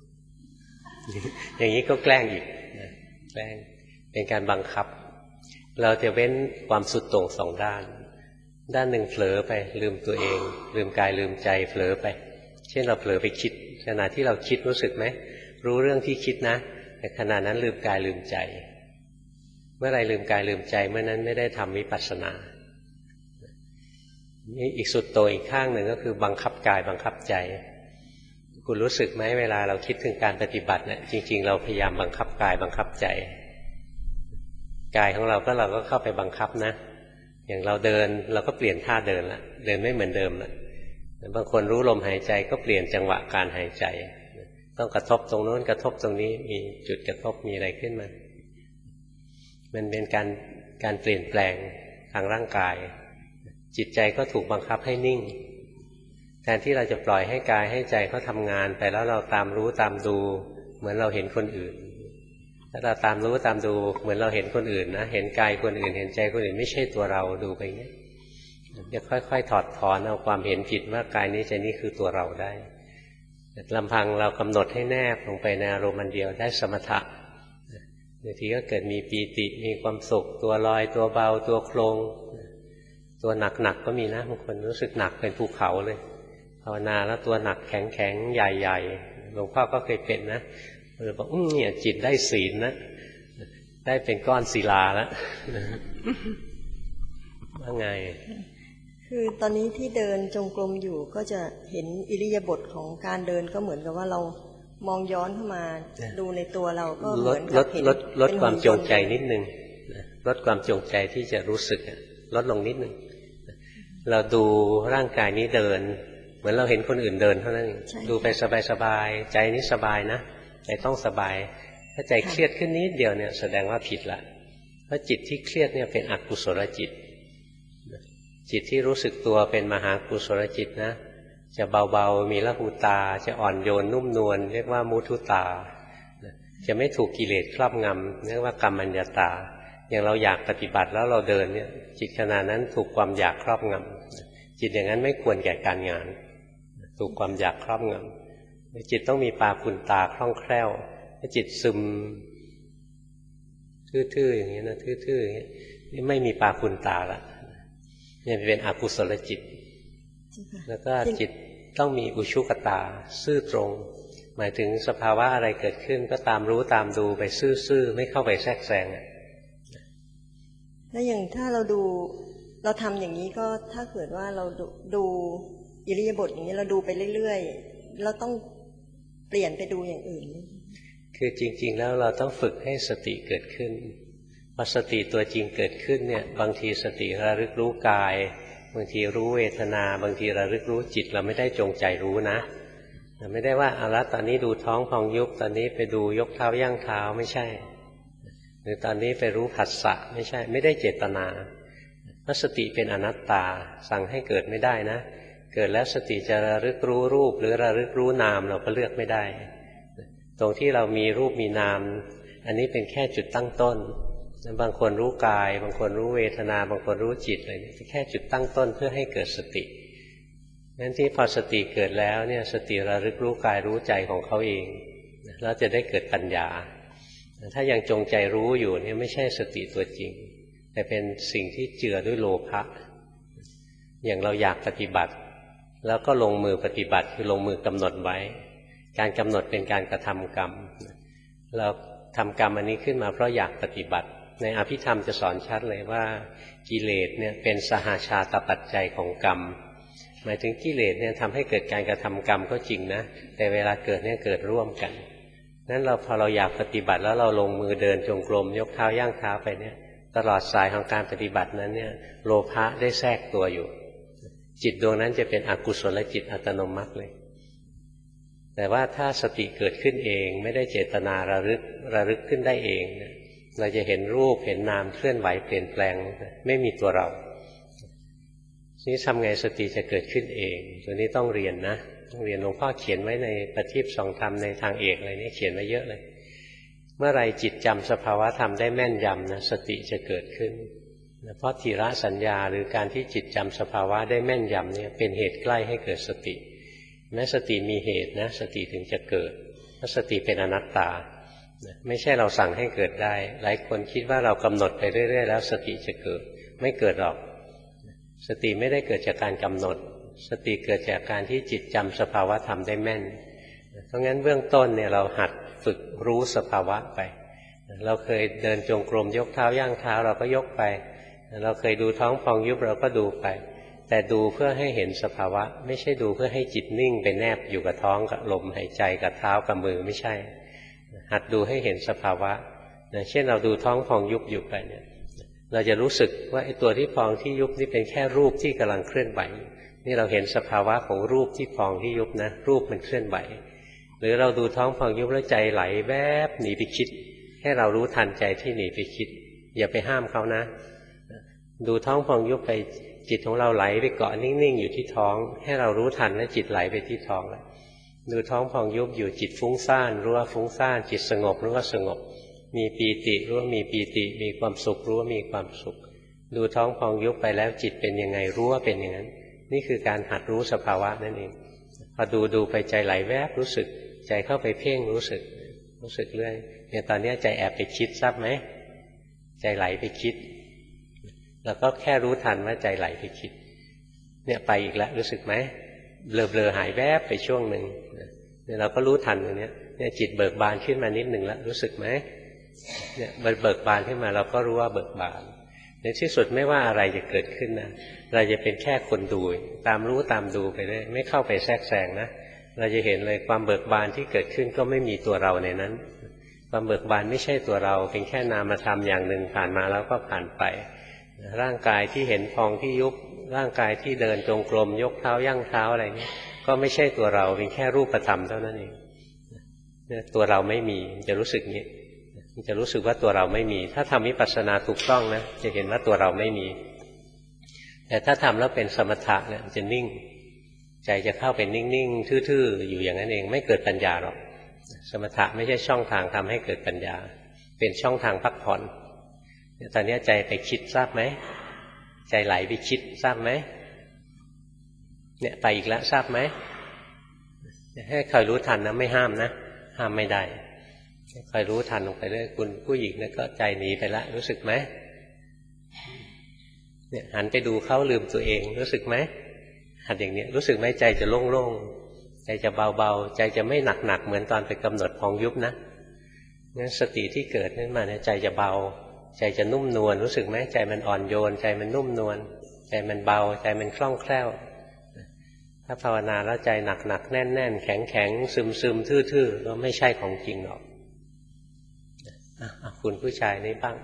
อย่างนี้ก็แกล้งอีกนะแกล้งเป็นการบังคับเราจะเว้นความสุดโต่งสองด้านด้านหนึ่งเผลอไปลืมตัวเองลืมกายลืมใจเผลอไปเช่นเราเผลอไปคิดขณะที่เราคิดรู้สึกไหมรู้เรื่องที่คิดนะแต่ขณะนั้นลืมกายลืมใจเมื่อไรลืมกายลืมใจเมื่อนั้นไม่ได้ทำวิปัสสนานี่อีกสุดโต่งอีกข้างหนึ่งก็คือบังคับกายบังคับใจคุณรู้สึกไหมเวลาเราคิดถึงการปฏิบัติเนี่ยจริงๆเราพยายามบังคับกายบังคับใจกายของเราก็เราก็เข้าไปบังคับนะอย่างเราเดินเราก็เปลี่ยนท่าเดินละเดินไม่เหมือนเดิมละบางคนรู้ลมหายใจก็เปลี่ยนจังหวะการหายใจต้องกระทบตรงโน้นกระทบตรงนี้มีจุดกระทบมีอะไรขึ้นมามันเป็นการการเปลี่ยนแปลงทางร่างกายจิตใจก็ถูกบังคับให้นิ่งแทนที่เราจะปล่อยให้กายให้ใจเขาทำงานไปแล้วเราตามรู้ตามดูเหมือนเราเห็นคนอื่นถ้าเราตามรู้ตามดูเหมือนเราเห็นคนอื่นนะเห็นกายคนอื่นเห็นใจคนอื่นไม่ใช่ตัวเราดูไปอย่างนี้จะค่อยๆถอดถอนเอาความเห็นผิดว่ากายนี้ใจนี้คือตัวเราได้ลำพังเรากำหนดให้แนบลงไปในอารมณ์อันเดียวได้สมถะบางทีก็เกิดมีปีติมีความสุขตัวลอยตัวเบาตัวโครงตัวหนักๆก็มีนะบางคนรู้สึกหนักเป็นภูเขาเลยภาวนาแล้วตัวหนักแข็งๆใหญ่ๆหลวงพ่อก็เคยเป็นนะเลยบอกอืมเนี่ยจิตได้ศีลนะได้เป็นก้อนศิลาแล้วว่าไงคือตอนนี้ที่เดินจงกรมอยู่ก็จะเห็นอิริยาบถของการเดินก็เหมือนกับว่าเรามองย้อนเข้ามาดูในตัวเราก็เหมือนกับเห็นลดลดความจงใจนิดนึงลดความจงใจที่จะรู้สึกลดลงนิดนึงเราดูร่างกายนี้เดินเหมือนเราเห็นคนอื่นเดินเท่านั้นเองดูไปสบายๆใจนี้สบายนะใจต้องสบายถ้าใจเครียดขึ้นนิดเดียวเนี่ยแสดงว่าผิดละเพราะจิตที่เครียดเนี่ยเป็นอกุศลจิตจิตที่รู้สึกตัวเป็นมหากุศลจิตนะจะเบาๆมีละหูตาจะอ่อนโยนนุ่มนวลเรียกว่ามุทุตาจะไม่ถูกกิเลสครอบงำเรียกว่ากัมมัญญตาอย่างเราอยากปฏิบัติแล้วเราเดินเนี่ยจิตขณะนั้นถูกความอยากครอบงำจิตอย่างนั้นไม่ควรแก่การงานถูกความอยากครอบงำจิตต้องมีปาปุณตาคล่องแคล่วถ้าจิตซึมทื่อๆอย่างนี้นะทื่อๆอย่างนี้ไม่มีปาปุณตาละเนี่ยเป็นอกุศลจิตแล้วก็จิตต้องมีอุชุกตาซื่อตรงหมายถึงสภาวะอะไรเกิดขึ้นก็ตามรู้ตามดูไปซื่อๆไม่เข้าไปแทรกแซงแล้วอย่างถ้าเราดูเราทำอย่างนี้ก็ถ้าเกิดว่าเราดูอิริยาบถอย่างนี้เราดูไปเรื่อยๆเราต้องเปลี่ยนไปดูอย่างอื่นคือจริงๆแล้วเราต้องฝึกให้สติเกิดขึ้นพอสติตัวจริงเกิดขึ้นเนี่ยบางทีสติระลึกรู้กายบางทีรู้เวทนาบางทีระลึกรู้จิตเราไม่ได้จงใจรู้นะไม่ได้ว่าเอาละตอนนี้ดูท้องพองยุบตอนนี้ไปดูยกเท้าย่างเท้าไม่ใช่หรือตอนนี้ไปรู้ผัสสะไม่ใช่ไม่ได้เจตนาเพราะสติเป็นอนัตตาสั่งให้เกิดไม่ได้นะเกิดแล้วสติจะระลึกรู้รูปหรือระลึกรู้นามเราก็เลือกไม่ได้ตรงที่เรามีรูปมีนามอันนี้เป็นแค่จุดตั้งต้นบางคนรู้กายบางคนรู้เวทนาบางคนรู้จิตอะไรนี่แค่จุดตั้งต้นเพื่อให้เกิดสตินั้นที่พอสติเกิดแล้วเนี่ยสติระลึกรู้กายรู้ใจของเขาเองแล้วจะได้เกิดปัญญาถ้ายังจงใจรู้อยู่เนี่ยไม่ใช่สติตัวจริงแต่เป็นสิ่งที่เจือด้วยโลภะอย่างเราอยากปฏิบัติแล้วก็ลงมือปฏิบัติคือลงมือกำหนดไว้การกำหนดเป็นการกระทำกรรมเราทำกรรมอันนี้ขึ้นมาเพราะอยากปฏิบัติในอภิธรรมจะสอนชัดเลยว่ากิเลสเนี่ยเป็นสหชาตปัจจัยของกรรมหมายถึงกิเลสเนี่ยทำให้เกิดการกระทำกรรมก็จริงนะแต่เวลาเกิดเนี่ยเกิดร่วมกันนั้นเราพอเราอยากปฏิบัติแล้วเราลงมือเดินจงกรมยกเท้าย่างเท้าไปเนี่ยตลอดสายของการปฏิบัตินั้นเนี่ยโลภะได้แทรกตัวอยู่จิตดวงนั้นจะเป็นอกุศลจิตอัตโนมัติเลยแต่ว่าถ้าสติเกิดขึ้นเองไม่ได้เจตนาระลึกระลึกขึ้นได้เองเราจะเห็นรูปเห็นนามเคลื่อนไหวเปลี่ยนแปลงไม่มีตัวเรานี้ทำไงสติจะเกิดขึ้นเองตัวนี้ต้องเรียนนะต้องเรียนหลวงพ่อเขียนไว้ในปฏิปสองธรรมในทางเอกอะไรนี้เขียนไว้เยอะเลยเมื่อไรจิตจำสภาวะธรรมได้แม่นยำนะสติจะเกิดขึ้นเพราะทีระสัญญาหรือการที่จิตจำสภาวะได้แม่นยำเนี่ยเป็นเหตุใกล้ให้เกิดสติแม้สติมีเหตุนะสติถึงจะเกิดเพราะสติเป็นอนัตตาไม่ใช่เราสั่งให้เกิดได้หลายคนคิดว่าเรากำหนดไปเรื่อยๆแล้วสติจะเกิดไม่เกิดหรอกสติไม่ได้เกิดจากการกำหนดสติเกิดจากการที่จิตจำสภาวะธรรมได้แม่นเพราะงั้นเบื้องต้นเนี่ยเราหัดฝึกรู้สภาวะไปเราเคยเดินจงกรมยกเท้าย่างเท้าเราก็ยกไปเราเคยดูท้องพองยุบเราก็ดูไปแต่ดูเพื่อให้เห็นสภาวะไม่ใช่ดูเพื่อให้จิตนิ่งไปแนบอยู่กับท้องกับลมหายใจกับเท้ากับมือไม่ใช่หัดดูให้เห็นสภาวะเช่นเราดูท้องพองยุบอยู่ไปเนี่ยเราจะรู้สึกว่าไอ้ตัวที่พองที่ยุบนี่เป็นแค่รูปที่กำลังเคลื่อนไหวนี่เราเห็นสภาวะของรูปที่พองที่ยุบนะรูปมันเคลื่อนไหวหรือเราดูท้องพองยุบแล้วใจไหลแวบหนีไปคิดให้เรารู้ทันใจที่หนีไปคิดอย่าไปห้ามเขานะดูท้องพองยุบไปจิตของเราไหลไปเกาะนิ่งๆอยู่ที่ท้องให้เรารู้ทันและจิตไหลไปที่ท้องแล้วดูท้องพองยุบอยู่จิตฟุ้งซ่านรู้ว่าฟุ้งซ่านจิตสงบรู้ว่าสงบมีปีติรู้ว่ามีปีติมีความสุขรู้ว่ามีความสุขดูท้องพองยุบไปแล้วจิตเป็นยังไงรู้ว่าเป็นอย่างนั้นนี่คือการหัดรู้สภาวะนั่นเองพอดูดูไปใจไหลแวบรู้สึกใจเข้าไปเพ่งรู้สึกรู้สึกเรื่อยเนี่ยตอนนี้ใจแอบไปคิดทราบไหมใจไหลไปคิดแล้วก็แค่รู้ทันว่าใจไหลไปคิดเนี่ยไปอีกแล้วรู้สึกไหมเบลอๆหายแวบไปช่วงหนึ่งเนี่ยเราก็รู้ทันตรงนี้เนี่ยจิตเบิกบานขึ้นมานิดหนึ่งแล้วรู้สึกไหมเนี่ยมันเบิกบานขึ้นมาเราก็รู้ว่าเบิกบานในที่สุดไม่ว่าอะไรจะเกิดขึ้นนะเราจะเป็นแค่คนดูตามรู้ตามดูไปเลยไม่เข้าไปแทรกแซงนะเราจะเห็นเลยความเบิกบานที่เกิดขึ้นก็ไม่มีตัวเราในนั้นความเบิกบานไม่ใช่ตัวเราเป็นแค่นามธรรมอย่างหนึ่งผ่านมาแล้วก็ผ่านไปร่างกายที่เห็นพองที่ยุบร่างกายที่เดินจงกรมยกเท้าย่างเท้าอะไรนี้ก็ไม่ใช่ตัวเราเป็นแค่รูปธรรมเท่านั้นเองตัวเราไม่มีจะรู้สึกนี้จะรู้สึกว่าตัวเราไม่มีถ้าทำวิปัสสนาถูกต้องนะจะเห็นว่าตัวเราไม่มีแต่ถ้าทำแล้วเป็นสมถะเนี่ยจะนิ่งใจจะเข้าเป็นนิ่งๆทื่อๆอยู่อย่างนั้นเองไม่เกิดปัญญาหรอกสมถะไม่ใช่ช่องทางทำให้เกิดปัญญาเป็นช่องทางพักผ่อนตอนนี้ใจไปคิดทราบไหมใจไหลไปคิดทราบไหมเนี่ยไปอีกแล้วทราบไหมให้คอยรู้ทันนะไม่ห้ามนะห้ามไม่ได้คอยรู้ทันลงไปเรื่อยคุณผู้หญิงเนี่ยก็ใจหนีไปแล้วรู้สึกไหมเนี่ยหันไปดูเขาลืมตัวเองรู้สึกไหมหัดอย่างนี้รู้สึกไหมใจจะโล่งๆใจจะเบาๆใจจะไม่หนักๆเหมือนตอนไปกำหนดพองยุบนะงั้นสติที่เกิดขึ้นมาเนี่ยใจจะเบาใจจะนุ่มนวลรู้สึกไหมใจมันอ่อนโยนใจมันนุ่มนวลใจมันเบาใจมันคล่องแคล่วถ้าภาวนาแล้วใจหนักๆแน่นๆแข็งๆซึมๆทื่อๆก็ไม่ใช่ของจริงหรอกคุณผู้ชายนี่บ้าง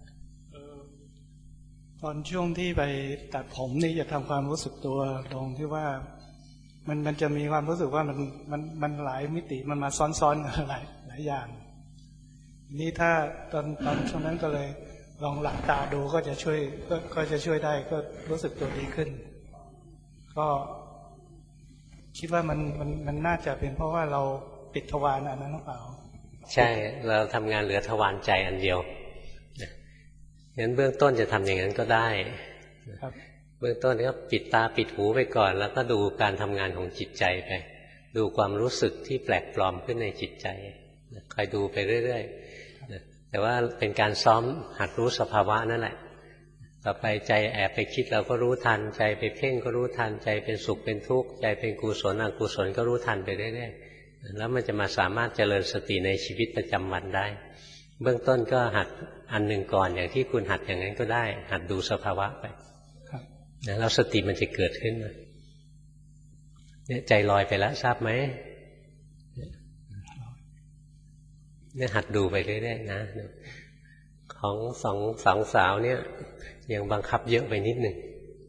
ตอนช่วงที่ไปตัดผมนี่จะทำความรู้สึกตัวตรงที่ว่ามันมันจะมีความรู้สึกว่ามันมันมันหลายมิติมันมาซ้อนๆหลายหลายอย่างนี่ถ้าตอนตอนช่วงนั้นก็เลยลองหลับตาดูก็จะช่วยก็ก็จะช่วยได้ก็รู้สึกตัวดีขึ้นก็คิดว่ามันมันมันน่าจะเป็นเพราะว่าเราปิดทวารอันนั้นหรือเปล่าใช่เราทำงานเหลือทวารใจอันเดียวงั้นเบื้องต้นจะทำอย่างนั้นก็ได้เบื้องต้นก็ปิดตาปิดหูไปก่อนแล้วก็ดูการทำงานของจิตใจไปดูความรู้สึกที่แปลกปลอมขึ้นในจิตใจคอยดูไปเรื่อยๆแต่ว่าเป็นการซ้อมหัดรู้สภาวะนั่นแหละต่อไปใจแอบไปคิดเราก็รู้ทันใจไปเพ่งก็รู้ทันใจเป็นสุขเป็นทุกข์ใจเป็นกุศลอกุศลก็รู้ทันไปเรื่อยๆแล้วมันจะมาสามารถเจริญสติในชีวิตประจำวันได้เบื้องต้นก็หัดอันหนึ่งก่อนอย่างที่คุณหัดอย่างนั้นก็ได้หัดดูสภาวะไปแล้วสติมันจะเกิดขึ้นเนี่ยใจลอยไปแล้วทราบไหมเนี่ยหัดดูไปเรื่อยๆนะของสองสองสาวเนี่ยยังบังคับเยอะไปนิดหนึ่ง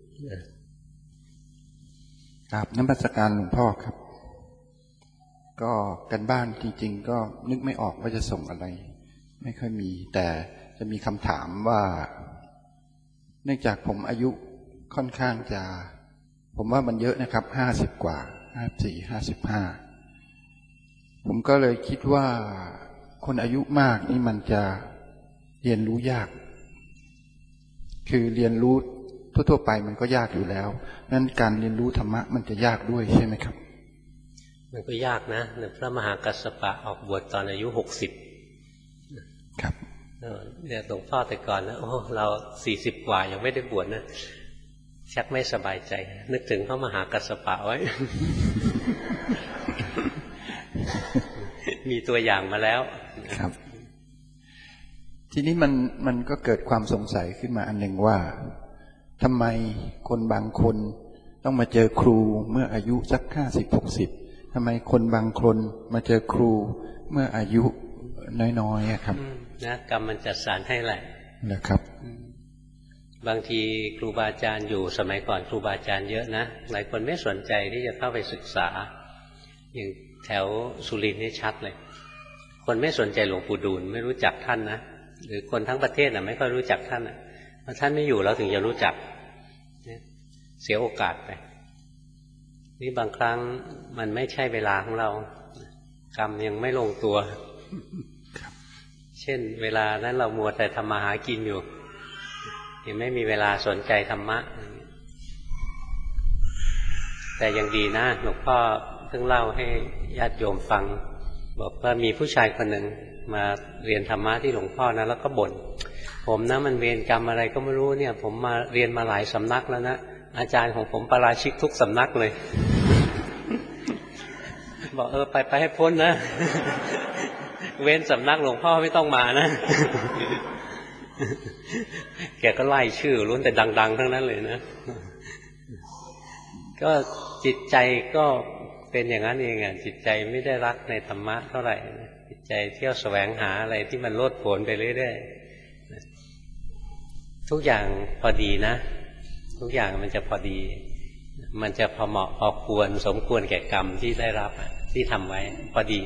ครับนมัสการหลวงพ่อครับก็กันบ้านจริงๆก็นึกไม่ออกว่าจะส่งอะไรไม่ค่อยมีแต่จะมีคำถามว่าเนื่องจากผมอายุค่อนข้างจะผมว่ามันเยอะนะครับห้าสิบกว่าห้าสี่ห้าสิบห้าผมก็เลยคิดว่าคนอายุมากนี่มันจะเรียนรู้ยากคือเรียนรู้ทั่วๆไปมันก็ยากอยู่แล้วนั้นการเรียนรู้ธรรมะมันจะยากด้วยใช่ไหมครับมันก็ยากนะพระมหากัสสปะออกบวชตอนอายุหกสิบครับเนี่ยหลวงพ่อแต่ก่อนนะโอ้เราสี่สิบกว่ายังไม่ได้บวชนะชักไม่สบายใจนึกถึงพระมหากัสสปะไว้ มีตัวอย่างมาแล้วครับทีนี้มันมันก็เกิดความสงสัยขึ้นมาอันหนึ่งว่าทำไมคนบางคนต้องมาเจอครูเมื่ออายุสักห้าสิบหกสิบทำไมคนบางคนมาเจอครูเมื่ออายุน้อยๆครับนะกรรมมันจัดสรรให้แหละนะครับบางทีครูบาอาจารย์อยู่สมัยก่อนครูบาอาจารย์เยอะนะหลายคนไม่สนใจที่จะเข้าไปศึกษาอย่างแถวสุรินทร์นี่ชัดเลยคนไม่สนใจหลวงปู่ดูลไม่รู้จักท่านนะหรือคนทั้งประเทศน่ะไม่ค่อยรู้จักท่านนะเพราะท่านไม่อยู่แล้วถึงจะรู้จักเสียโอกาสไปนี่บางครั้งมันไม่ใช่เวลาของเรากรรมยังไม่ลงตัวเช่นเวลานั้นเรามัวแต่ทำมาหากินอยู่ยังไม่มีเวลาสนใจธรรมะแต่ยังดีนะหลวงพ่อเพิ่งเล่าให้ญาติโยมฟังบอกว่ามีผู้ชายคนหนึ่งมาเรียนธรรมะที่หลวงพ่อนะแล้วก็บ่นผมนะมันเวรกรรมอะไรก็ไม่รู้เนี่ยผมมาเรียนมาหลายสำนักแล้วนะอาจารย์ของผมปาราชิกทุกสำนักเลยบอกเออไปไปให้พ้นนะเว้นสำนักหลวงพ่อไม่ต้องมานะแกก็ไล่ชื่อล้วนแต่ดังๆทั้งนั้นเลยนะก็จิตใจก็เป็นอย่างนั้นเองอ่ะจิตใจไม่ได้รักในธรรมะเท่าไหร่จิตใจเที่ยวแสวงหาอะไรที่มันโลดโผนไปเรื่อยๆทุกอย่างพอดีนะทุกอย่างมันจะพอดีมันจะพอเหมาะพอควรสมควรแก่กรรมที่ได้รับที่ทำไว้พอดี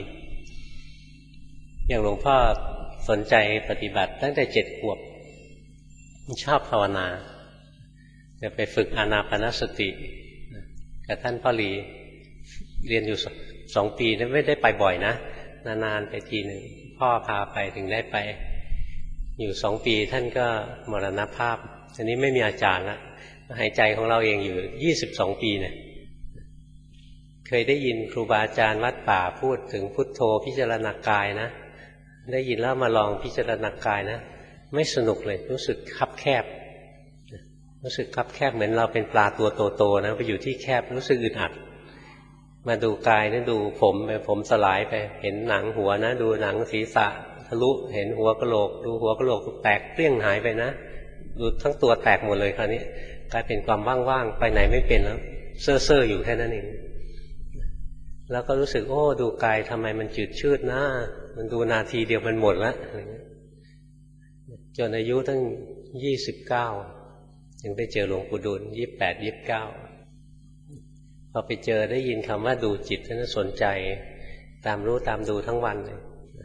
อย่างหลวงพ่อสนใจปฏิบัติตั้งแต่เจ็ดขวบชอบภาวนาจะไปฝึกอานาปานสติกับท่านพ่อหลีเรียนอยู่สองปีนั้นไม่ได้ไปบ่อยนะนานๆไปทีหนึ่งพ่อพาไปถึงได้ไปอยู่สองปีท่านก็มรณภาพทีนี้ไม่มีอาจารย์ละหายใจของเราเองอยู่ยี่สิบสองปีเนี่ยเคยได้ยินครูบาอาจารย์วัดป่าพูดถึงพุทโธพิจารณากายนะได้ยินแล้วมาลองพิจารณากายนะไม่สนุกเลยรู้สึกคับแคบรู้สึกคับแคบเหมือนเราเป็นปลาตัวโตๆนะไปอยู่ที่แคบรู้สึกอึดอัดมาดูกายนะดูผมไปผมสลายไปเห็นหนังหัวนะดูหนังศีรษะทะลุเห็นหัวกะโหลกดูหัวกะโหลกแตกเปรี้ยงหายไปนะดูทั้งตัวแตกหมดเลยคราวนี้กลายเป็นความว่างๆไปไหนไม่เป็นแล้วเซ่อๆอยู่แค่นั้นเองแล้วก็รู้สึกโอ้ดูกายทำไมมันจืดชืดนะมันดูนาทีเดียวมันหมดแล้วจนอายุตั้งยี่สิบเก้าถึงไปเจอหลวงปู่ดูลยี่สิบแปดยี่สิบเก้าพอไปเจอได้ยินคำว่าดูจิตท่านสนใจตามรู้ตามดูทั้งวันเลย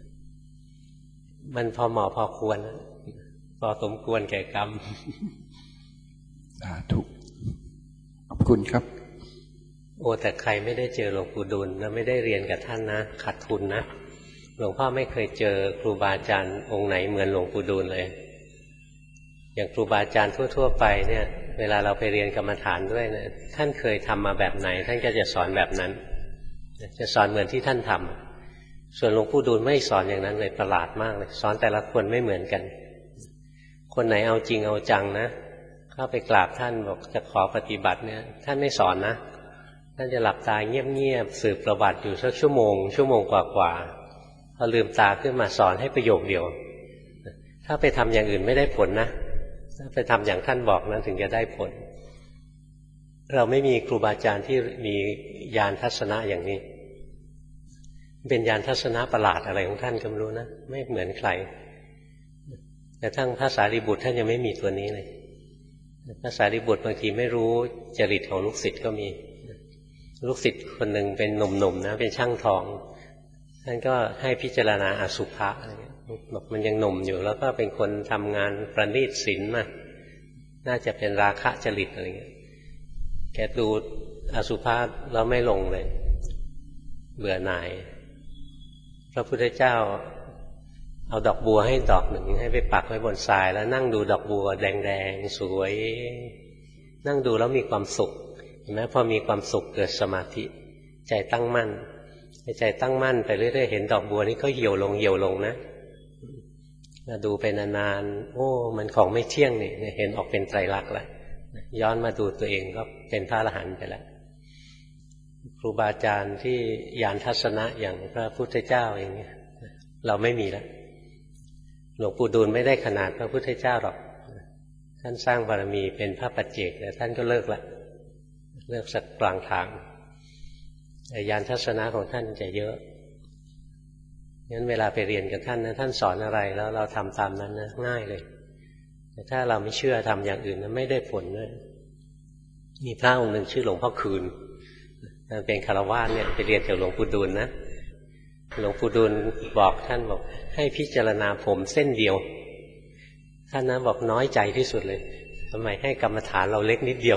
มันพอเหมาะพอควรพอสมควรแก่กรรมสาธุขอบคุณครับโอ้แต่ใครไม่ได้เจอหลวงปู่ดูลแล้วไม่ได้เรียนกับท่านนะขาดทุนนะหลวงพ่อไม่เคยเจอครูบาอาจารย์องค์ไหนเหมือนหลวงปู่ดูลเลยอย่างครูบาอาจารย์ทั่วๆไปเนี่ยเวลาเราไปเรียนกรรมฐานด้วยเนี่ยท่านเคยทำมาแบบไหนท่านก็จะสอนแบบนั้นจะสอนเหมือนที่ท่านทำส่วนหลวงปู่ดูลไม่สอนอย่างนั้นเลยประหลาดมากเลยสอนแต่ละคนไม่เหมือนกันคนไหนเอาจริงเอาจังนะเข้าไปกราบท่านบอกจะขอปฏิบัติเนี่ยท่านไม่สอนนะท่านจะหลับตาเงียบๆสืบประวัติอยู่สักชั่วโมงชั่วโมงกว่าๆพอลืมตาขึ้นมาสอนให้ประโยคเดียวถ้าไปทำอย่างอื่นไม่ได้ผลนะถ้าไปทำอย่างท่านบอกนั้นถึงจะได้ผลเราไม่มีครูบาอาจารย์ที่มีญาณทัศนะอย่างนี้เป็นญาณทัศนะประหลาดอะไรของท่านก็ไม่รู้นะไม่เหมือนใครแต่ทั้งพระสารีบุตรท่านยังไม่มีตัวนี้เลยพระสารีบุตรบางทีไม่รู้จริตของลูกศิษย์ก็มีลูกศิษย์คนหนึ่งเป็นหนุ่มๆนะเป็นช่างทองท่านก็ให้พิจารณาอสุภะอะไรเงี้ยบอกมันยังหนุ่มอยู่แล้วก็เป็นคนทำงานประณีตศิลป์มาน่าจะเป็นราคะจริตอะไรเงี้ยแกดูอสุภะแล้วไม่ลงเลยเบื่อหน่ายพระพุทธเจ้าเอาดอกบัวให้ดอกหนึ่งให้ไปปักไว้บนทรายแล้วนั่งดูดอกบัวแดงๆสวยนั่งดูแล้วมีความสุขเห็นไหมพอมีความสุขเกิดสมาธิใจตั้งมั่นใจตั้งมั่นไปเรื่อยๆเห็นดอกบัวนี้ก็เหี่ยวลงเหี่ยวลงนะมาดูไปนานๆโอ้มันของไม่เที่ยงนี่เห็นออกเป็นไตรลักษณ์แล้วย้อนมาดูตัวเองก็เป็นพระอรหันต์ไปแล้วครูบาอาจารย์ที่ญาณทัศนะอย่างพระพุทธเจ้าอย่างนี้เราไม่มีแล้วหลวงปู่ดูลไม่ได้ขนาดพระพุทธเจ้าหรอกท่านสร้างบารมีเป็นพระปัจเจกแต่ท่านก็เลิกละเลิกสักกลางทางแต่ญาณทัศนะของท่านจะเยอะงั้นเวลาไปเรียนกับท่านนะท่านสอนอะไรแล้วเราทำตามนั้นนะง่ายเลยแต่ถ้าเราไม่เชื่อทำอย่างอื่นนะไม่ได้ผลเลยมีพระองค์หนึ่งชื่อหลวงพ่อคืนเป็นคารวะเนี่ยไปเรียนจากหลวงปู่ดูลนะหลวงปู่ดูลบอกท่านบอกให้พิจารณาผมเส้นเดียวท่านนะบอกน้อยใจที่สุดเลยทำไมให้กรรมฐานเราเล็กนิดเดียว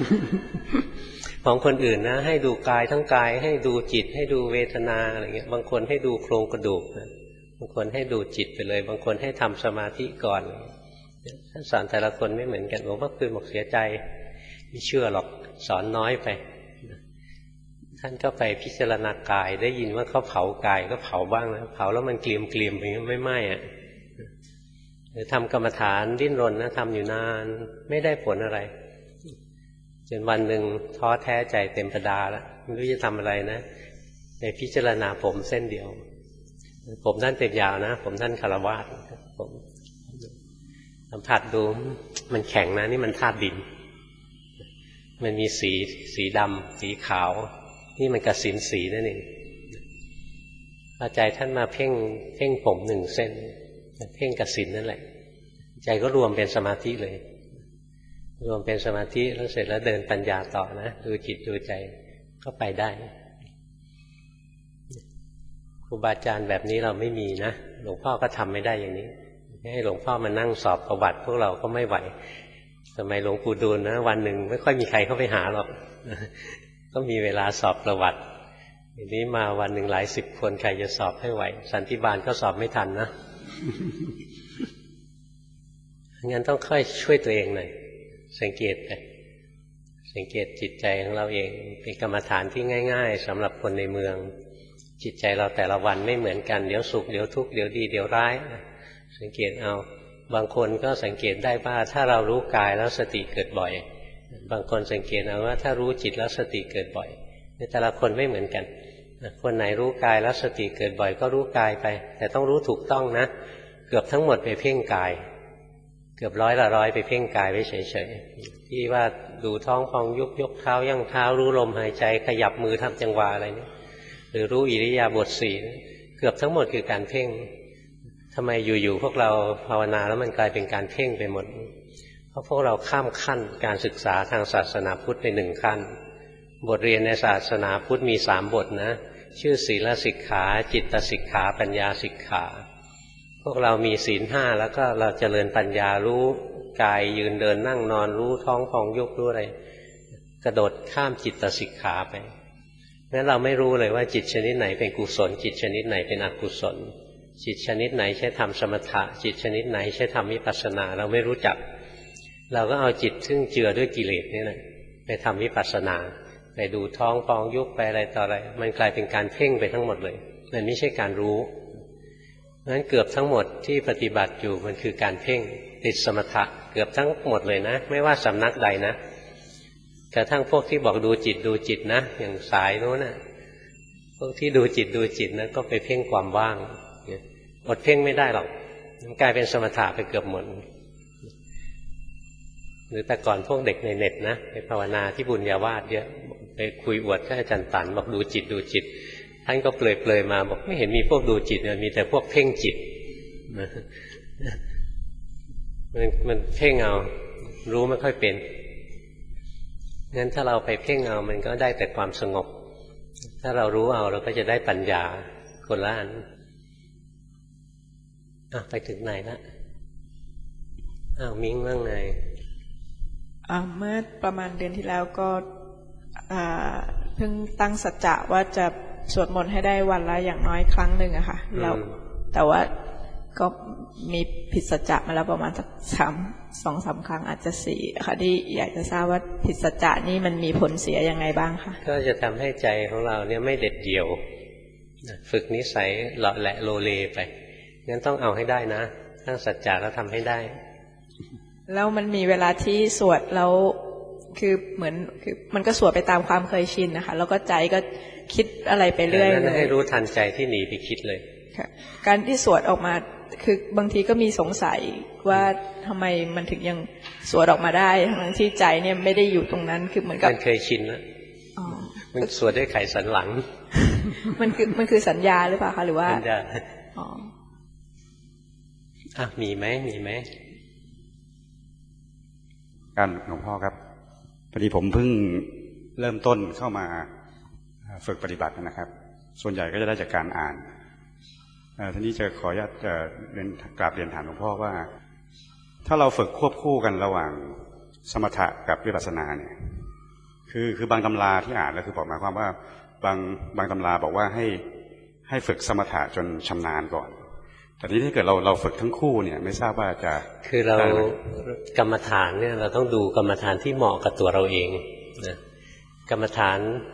ของคนอื่นนะให้ดูกายทั้งกายให้ดูจิตให้ดูเวทนาอะไรเงี้ยบางคนให้ดูโครงกระดูกนะบางคนให้ดูจิตไปเลยบางคนให้ทำสมาธิก่อนท่านสอนแต่ละคนไม่เหมือนกันหลวงพ่อคืนบอกเสียใจไม่เชื่อหรอกสอนน้อยไปท่านก็ไปพิจารณากายได้ยินว่าเขาเผากายก็เผาบ้างนะเผาแล้วมันเกลียมเกลียมอย่างนี้ไม่ไหม้อะหรือทำกรรมฐานดิ้นรนนะทำอยู่นานไม่ได้ผลอะไรจนวันหนึ่งท้อแท้ใจเต็มประดาแล้วไม่รู้จะทำอะไรนะในพิจารณาผมเส้นเดียวผมท่านเต็มยาวนะผมท่านคารวาสผมสัมผัสดูมันแข็งนะนี่มันธาตุดินมันมีสีสีดำสีขาวนี่มันกสินสีนั่นเองพอใจท่านมาเพ่งเพ่งผมหนึ่งเส้นเพ่งกสินนั่นแหละใจก็รวมเป็นสมาธิเลยรวมเป็นสมาธิแล้วเสร็จแล้วเดินปัญญาต่อนะดูจิตดูใจก็ไปได้ครูบาอาจารย์แบบนี้เราไม่มีนะหลวงพ่อก็ทำไม่ได้อย่างนี้ให้หลวงพ่อมานั่งสอบประวัติพวกเราก็ไม่ไหวสมัยหลวงปู่ดูลนะวันหนึ่งไม่ค่อยมีใครเข้าไปหาหรอกก็มีเวลาสอบประวัติทีนี้มาวันหนึ่งหลายสิบคนใครจะสอบให้ไหวสันติบาลก็สอบไม่ทันนะงั้นต้องค่อยช่วยตัวเองหน่อยสังเกตไปสังเกตจิตใจของเราเองเป็นกรรมฐานที่ง่ายๆสำหรับคนในเมืองจิตใจเราแต่ละวันไม่เหมือนกันเดี๋ยวสุขเดี๋ยวทุกข์เดี๋ยวดีเดี๋ยวร้ายสังเกตเอาบางคนก็สังเกตได้ว่าถ้าเรารู้กายแล้วสติเกิดบ่อยบางคนสังเกตเอาว่าถ้ารู้จิตแล้วสติเกิดบ่อยแต่ละคนไม่เหมือนกันคนไหนรู้กายแล้วสติเกิดบ่อยก็รู้กายไปแต่ต้องรู้ถูกต้องนะเกือบทั้งหมดไปเพ่งกายเกือบร้อยละร้อยไปเพ่งกายไว้เฉยๆที่ว่าดูท้องพองยุบยกเท้ายั่งเท้ารู้ลมหายใจขยับมือทำจังหวะอะไรนี่หรือรู้อิริยาบถสี่เกือบทั้งหมดคือการเพ่งทำไมอยู่ๆพวกเราภาวนาแล้วมันกลายเป็นการเพ่งไปหมดเพราะพวกเราข้ามขั้นการศึกษาทางศาสนาพุทธไปหนึ่งขั้นบทเรียนในศาสนาพุทธมีสามบทนะชื่อศีลสิกขาจิตสิกขาปัญญาสิกขาพวกเรามีศีลห้าแล้วก็เราเจริญปัญญารู้กายยืนเดินนั่งนอนรู้ท้องพองยุบรู้อะไรกระโดดข้ามจิตสิกขาไปงั้นเราไม่รู้เลยว่าจิตชนิดไหนเป็นกุศลจิตชนิดไหนเป็นอกุศลจิตชนิดไหนใช้ทำสมถะจิตชนิดไหนใช้ทำวิปัสสนาเราไม่รู้จักเราก็เอาจิตซึ่งเจือด้วยกิเลสนี่แหละไปทำวิปัสสนาไปดูท้องพองยุบไปอะไรต่ออะไรมันกลายเป็นการเพ่งไปทั้งหมดเลยมันไม่ใช่การรู้งั้นเกือบทั้งหมดที่ปฏิบัติอยู่มันคือการเพ่งติดสมถะเกือบทั้งหมดเลยนะไม่ว่าสำนักใดนะกระทั่งพวกที่บอกดูจิตดูจิตนะอย่างสายโน้นนะพวกที่ดูจิตดูจิตนะก็ไปเพ่งความว่างอดเพ่งไม่ได้หรอกมันกลายเป็นสมถะไปเกือบหมดหรือแต่ก่อนพวกเด็กในเน็ตนะไปภาวนาที่บุญญาวาสเยอะไปคุยอวดท่านอาจารย์ตันบอกดูจิตดูจิตท่านก็เปลยๆมาบอกไม่เห็นมีพวกดูจิตเลยมีแต่พวกเพ่งจิตมันมันเพ่งเอารู้ไม่ค่อยเป็นงั้นถ้าเราไปเพ่งเอามันก็ได้แต่ความสงบถ้าเรารู้เอาเราก็จะได้ปัญญาคนละอันอ่ะไปถึงไหนละอ้าวมิ้งว่างไงเมื่อประมาณเดือนที่แล้วก็เพิ่งตั้งสัจจะว่าจะสวดมนต์ให้ได้วันละอย่างน้อยครั้งหนึ่งอะค่ะแล้วแต่ว่าก็มีผิดสัจจะมาแล้วประมาณสักสามสองสามครั้งอาจจะสี่ค่ะที่อยากจะทราบว่าผิดสัจจะนี่มันมีผลเสียยังไงบ้างคะก็จะทำให้ใจของเราเนี่ยไม่เด็ดเดี่ยวฝึกนิสัยเลาะแหละโลเลไปงั้นต้องเอาให้ได้นะตั้งสัจจะแล้วทำให้ได้แล้วมันมีเวลาที่สวดแล้วคือเหมือนคือมันก็สวดไปตามความเคยชินนะคะแล้วก็ใจก็คิดอะไรไปเรื่อยเลยให้รู้ทันใจที่หนีไปคิดเลยการที่สวดออกมาคือบางทีก็มีสงสัยว่าทำไมมันถึงยังสวดออกมาได้ทั้งที่ใจเนี่ยไม่ได้อยู่ตรงนั้นคือเหมือนกับมันเคยชินแล้วมันสวดด้วยไขสันหลังมันคือมันคือสัญญาหรือเปล่าคะหรือว่าสัญญาอ๋ออ่ะมีไหมมีไหมการหลวงพ่อครับพอดีผมเพิ่งเริ่มต้นเข้ามาฝึกปฏิบัตินะครับส่วนใหญ่ก็จะได้จากการอ่านทีนี้จะขออนุญาตเรียนกราบเรียนถามหลวงพ่อว่าถ้าเราฝึกควบคู่กันระหว่างสมถะกับวิปัสสนาเนี่ยคือคือบางตำราที่อ่านแล้วคือบอกหมายความว่าบางบางตำราบอกว่าให้ให้ฝึกสมถะจนชำนาญก่อนแต่นี้ถ้าเกิดเราเราฝึกทั้งคู่เนี่ยไม่ทราบว่าจะคือเรากรรมฐานเนี่ยเราต้องดูกรรมฐานที่เหมาะกับตัวเราเองนะกรรมฐาน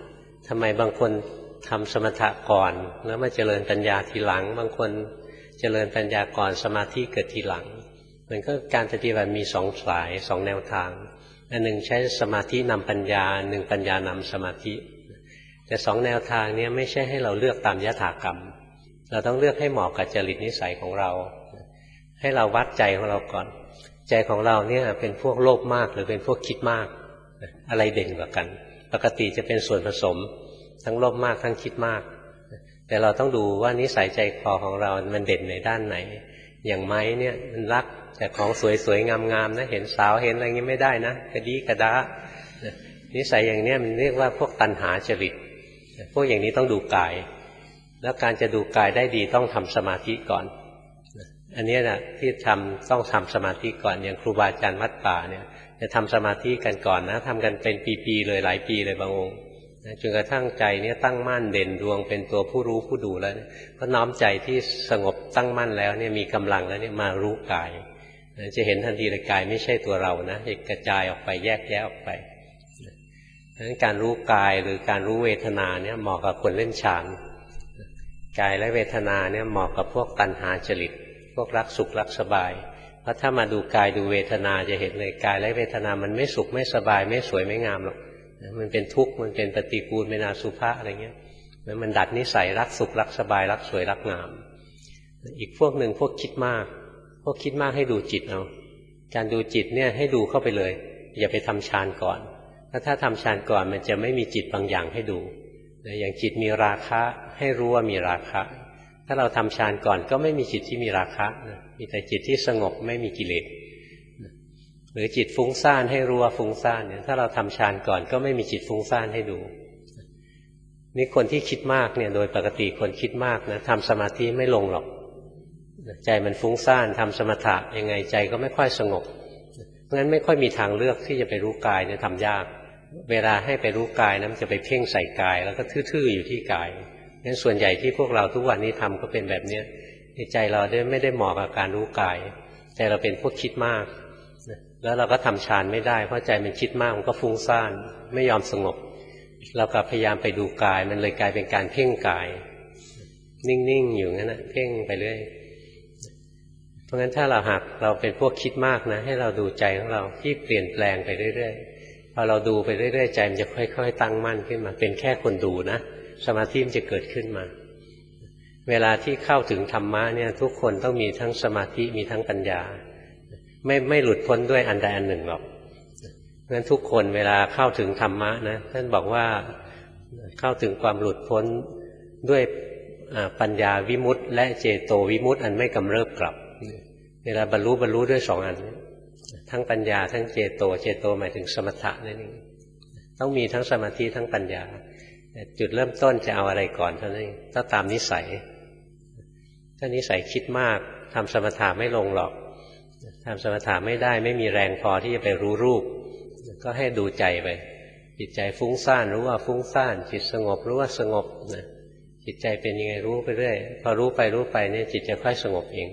ทำไมบางคนทำสมถะก่อนแล้วมาเจริญปัญญาทีหลังบางคนเจริญปัญญาก่อนสมาธิเกิดทีหลังมันก็การปฏิบัติมีสองสายสองแนวทางอันหนึ่งใช้สมาธินำปัญญาหนึ่งปัญญานำสมาธิแต่สองแนวทางนี้ไม่ใช่ให้เราเลือกตามยถากรรมเราต้องเลือกให้เหมาะกับจริตนิสัยของเราให้เราวัดใจของเราก่อนใจของเราเนี่ยเป็นพวกโลภมากหรือเป็นพวกคิดมากอะไรเด่นกว่ากันปกติจะเป็นส่วนผสมทั้งโลภมากทั้งคิดมากแต่เราต้องดูว่านิสัยใจคอของเรามันเด่นในด้านไหนอย่างไม้เนี่ยมันรักแต่ของสวยๆงามๆนะเห็นสาวเห็นอะไรงี้ไม่ได้นะกระดีกระดานิสัยอย่างนี้มันเรียกว่าพวกตัณหาจริตพวกอย่างนี้ต้องดูกายแล้วการจะดูกายได้ดีต้องทำสมาธิก่อนอันนี้นะที่ทำต้องทำสมาธิก่อนอย่างครูบาอาจารย์วัดป่าเนี่ยจะทำสมาธิกันก่อนนะทำกันเป็นปีๆเลยหลายปีเลยบางองค์จนกระทั่งใจเนี่ยตั้งมั่นเด่นดวงเป็นตัวผู้รู้ผู้ดูแล้วก็น้อมใจที่สงบตั้งมั่นแล้วเนี่ยมีกำลังแล้วเนี่ยมารู้กายจะเห็นทันทีเลยกายไม่ใช่ตัวเรานะจะกระจายออกไปแยกแยะออกไปดังนั้นการรู้กายหรือการรู้เวทนาเนี่ยเหมาะกับคนเล่นฌานกายและเวทนาเนี่ยเหมาะกับพวกตัณหาจริตพวกรักสุขรักสบายเพราะถ้ามาดูกายดูเวทนาจะเห็นเลยกายและเวทนามันไม่สุขไม่สบายไม่สวยไม่งามหรอกมันเป็นทุกข์มันเป็นปฏิกูลเป็นอสุภะอะไรเงี้ยมันดัดนิสัยรักสุขรักสบายรักสวยรักงามอีกพวกหนึ่งพวกคิดมากพวกคิดมากให้ดูจิตเอาการดูจิตเนี่ยให้ดูเข้าไปเลยอย่าไปทำฌานก่อนเพราะถ้าทำฌานก่อนมันจะไม่มีจิตบางอย่างให้ดูอย่างจิตมีราคะให้รู้ว่ามีราคะถ้าเราทำฌานก่อนก็ไม่มีจิตที่มีราคะมีแต่จิตที่สงบไม่มีกิเลสหรือจิตฟุ้งซ่านให้รู้ว่าฟุ้งซ่านเนี่ยถ้าเราทำฌานก่อนก็ไม่มีจิตฟุ้งซ่านให้ดูนี่คนที่คิดมากเนี่ยโดยปกติคนคิดมากนะทำสมาธิไม่ลงหรอกใจมันฟุ้งซ่านทำสมถะยังไงใจก็ไม่ค่อยสงบเพราะฉะนั้นไม่ค่อยมีทางเลือกที่จะไปรู้กายเนี่ยทำยากเวลาให้ไปรู้กายนะมันจะไปเพ่งใส่กายแล้วก็ทื่อๆอยู่ที่กายงั้นส่วนใหญ่ที่พวกเราทุกวันนี้ทำก็เป็นแบบนี้ใจเราไม่ได้เหมาะกับการรู้กายใจเราเป็นพวกคิดมากแล้วเราก็ทำฌานไม่ได้เพราะใจมันคิดมากมันก็ฟุ้งซ่านไม่ยอมสงบเราก็พยายามไปดูกายมันเลยกลายเป็นการเพ่งกายนิ่งๆอยู่งั้นนะเพ่งไปเรื่อยเพราะงั้นถ้าเราหักเราเป็นพวกคิดมากนะให้เราดูใจของเราที่เปลี่ยนแปลงไปเรื่อยๆพอเราดูไปเรื่อยๆใจมันจะค่อยๆตั้งมั่นขึ้นมาเป็นแค่คนดูนะสมาธิมันจะเกิดขึ้นมาเวลาที่เข้าถึงธรรมะเนี่ยทุกคนต้องมีทั้งสมาธิมีทั้งปัญญาไม่ไม่หลุดพ้นด้วยอันใดอันหนึ่งหรอกเพราะฉะนั้นทุกคนเวลาเข้าถึงธรรมะนะท่านบอกว่าเข้าถึงความหลุดพ้นด้วยปัญญาวิมุตติและเจโตวิมุตติอันไม่กำเริบกลับเวลาบรรลุบรรลุด้วยสองอันทั้งปัญญาทั้งเจโตเจโตหมายถึงสมถะนั่นเองต้องมีทั้งสมาธิทั้งปัญญาจุดเริ่มต้นจะเอาอะไรก่อนเท่านั้นเองถ้าตามนิสัยถ้านิสัยคิดมากทำสมถะไม่ลงหรอกทำสมถะไม่ได้ไม่มีแรงพอที่จะไปรู้รูปก็ให้ดูใจไปจิตใจฟุ้งซ่านรู้ว่าฟุ้งซ่านจิตสงบรู้ว่าสงบนะจิตใจเป็นยังไงรู้ไปเรื่อยพอรู้ไปรู้ไปเนี่ยจิตจะค่อยสงบเอง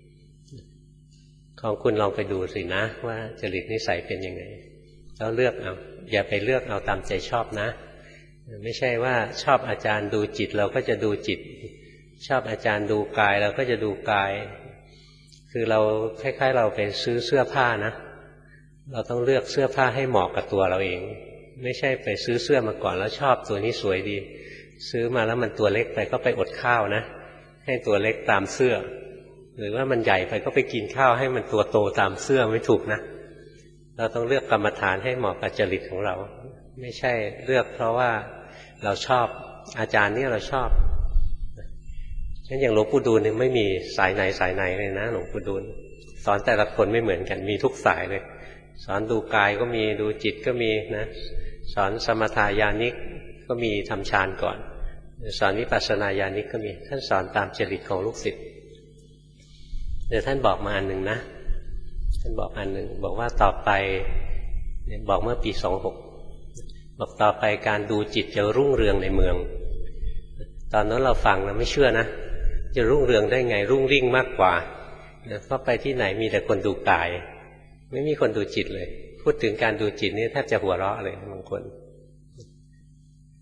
ของคุณลองไปดูสินะว่าจริตนิสัยเป็นยังไงแล้วเลือกเอาอย่าไปเลือกเอาตามใจชอบนะไม่ใช่ว่าชอบอาจารย์ดูจิตเราก็จะดูจิตชอบอาจารย์ดูกายเราก็จะดูกายคือเราคล้ายๆเราไปซื้อเสื้อผ้านะเราต้องเลือกเสื้อผ้าให้เหมาะกับตัวเราเองไม่ใช่ไปซื้อเสื้อมาก่อนแล้วชอบตัวนี้สวยดีซื้อมาแล้วมันตัวเล็กไปก็ไปอดข้าวนะให้ตัวเล็กตามเสื้อหรือว่ามันใหญ่ไปก็ไปกินข้าวให้มันตัวโตตามเสื้อไม่ถูกนะเราต้องเลือกกรรมฐานให้เหมาะกับจริตของเราไม่ใช่เลือกเพราะว่าเราชอบอาจารย์นี่เราชอบงั้นอย่างหลวงปู่ดูลเนี่ยไม่มีสายไหนสายไหนเลยนะหลวงปู่ดูลสอนแต่ละคนไม่เหมือนกันมีทุกสายเลยสอนดูกายก็มีดูจิตก็มีนะสอนสมถายานิกก็มีทำฌานก่อนสอนวิปัสสนาญาณิกก็มีท่านสอนตามจริตของลูกศิษย์เดี๋ยวท่านบอกมาอันหนึ่งนะท่านบอกอันหนึ่งบอกว่าต่อไปบอกเมื่อปีสองหกบอกต่อไปการดูจิตจะรุ่งเรืองในเมืองตอนนั้นเราฟังเราไม่เชื่อนะจะรุ่งเรืองได้ไงรุ่งริ่งมากกว่าเพราะไปที่ไหนมีแต่คนดูกายไม่มีคนดูจิตเลยพูดถึงการดูจิตนี่แทบจะหัวเราะเลยบางคน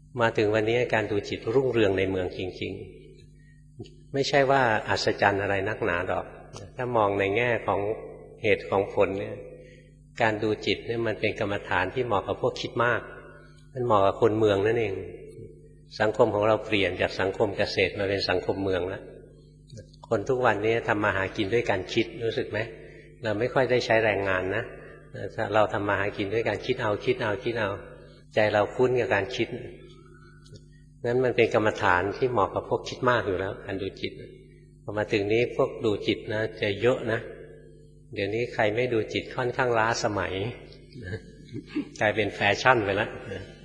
มาถึงวันนี้การดูจิตรุ่งเรืองในเมืองจริงๆไม่ใช่ว่าอัศจรรย์อะไรนักหนาดอกถ้ามองในแง่ของเหตุของผลเนี่ยการดูจิตเนี่ยมันเป็นกรรมฐานที่เหมาะกับพวกคิดมากมันเหมาะกับคนเมืองนั่นเองสังคมของเราเปลี่ยนจากสังคมเกษตรมาเป็นสังคมเมืองแล้วคนทุกวันนี้ทำมาหากินด้วยการคิดรู้สึกไหมเราไม่ค่อยได้ใช้แรงงานนะเราทำมาหากินด้วยการคิดเอาคิดเอาคิดเอาใจเราคุ้นกับการคิดนั้นมันเป็นกรรมฐานที่เหมาะกับพวกคิดมากอยู่แล้วการดูจิตพอมาถึงนี้พวกดูจิตนะจะเยอะนะเดี๋ยวนี้ใครไม่ดูจิตค่อนข้างล้าสมัยกลายเป็นแฟชั่นไปแล้ว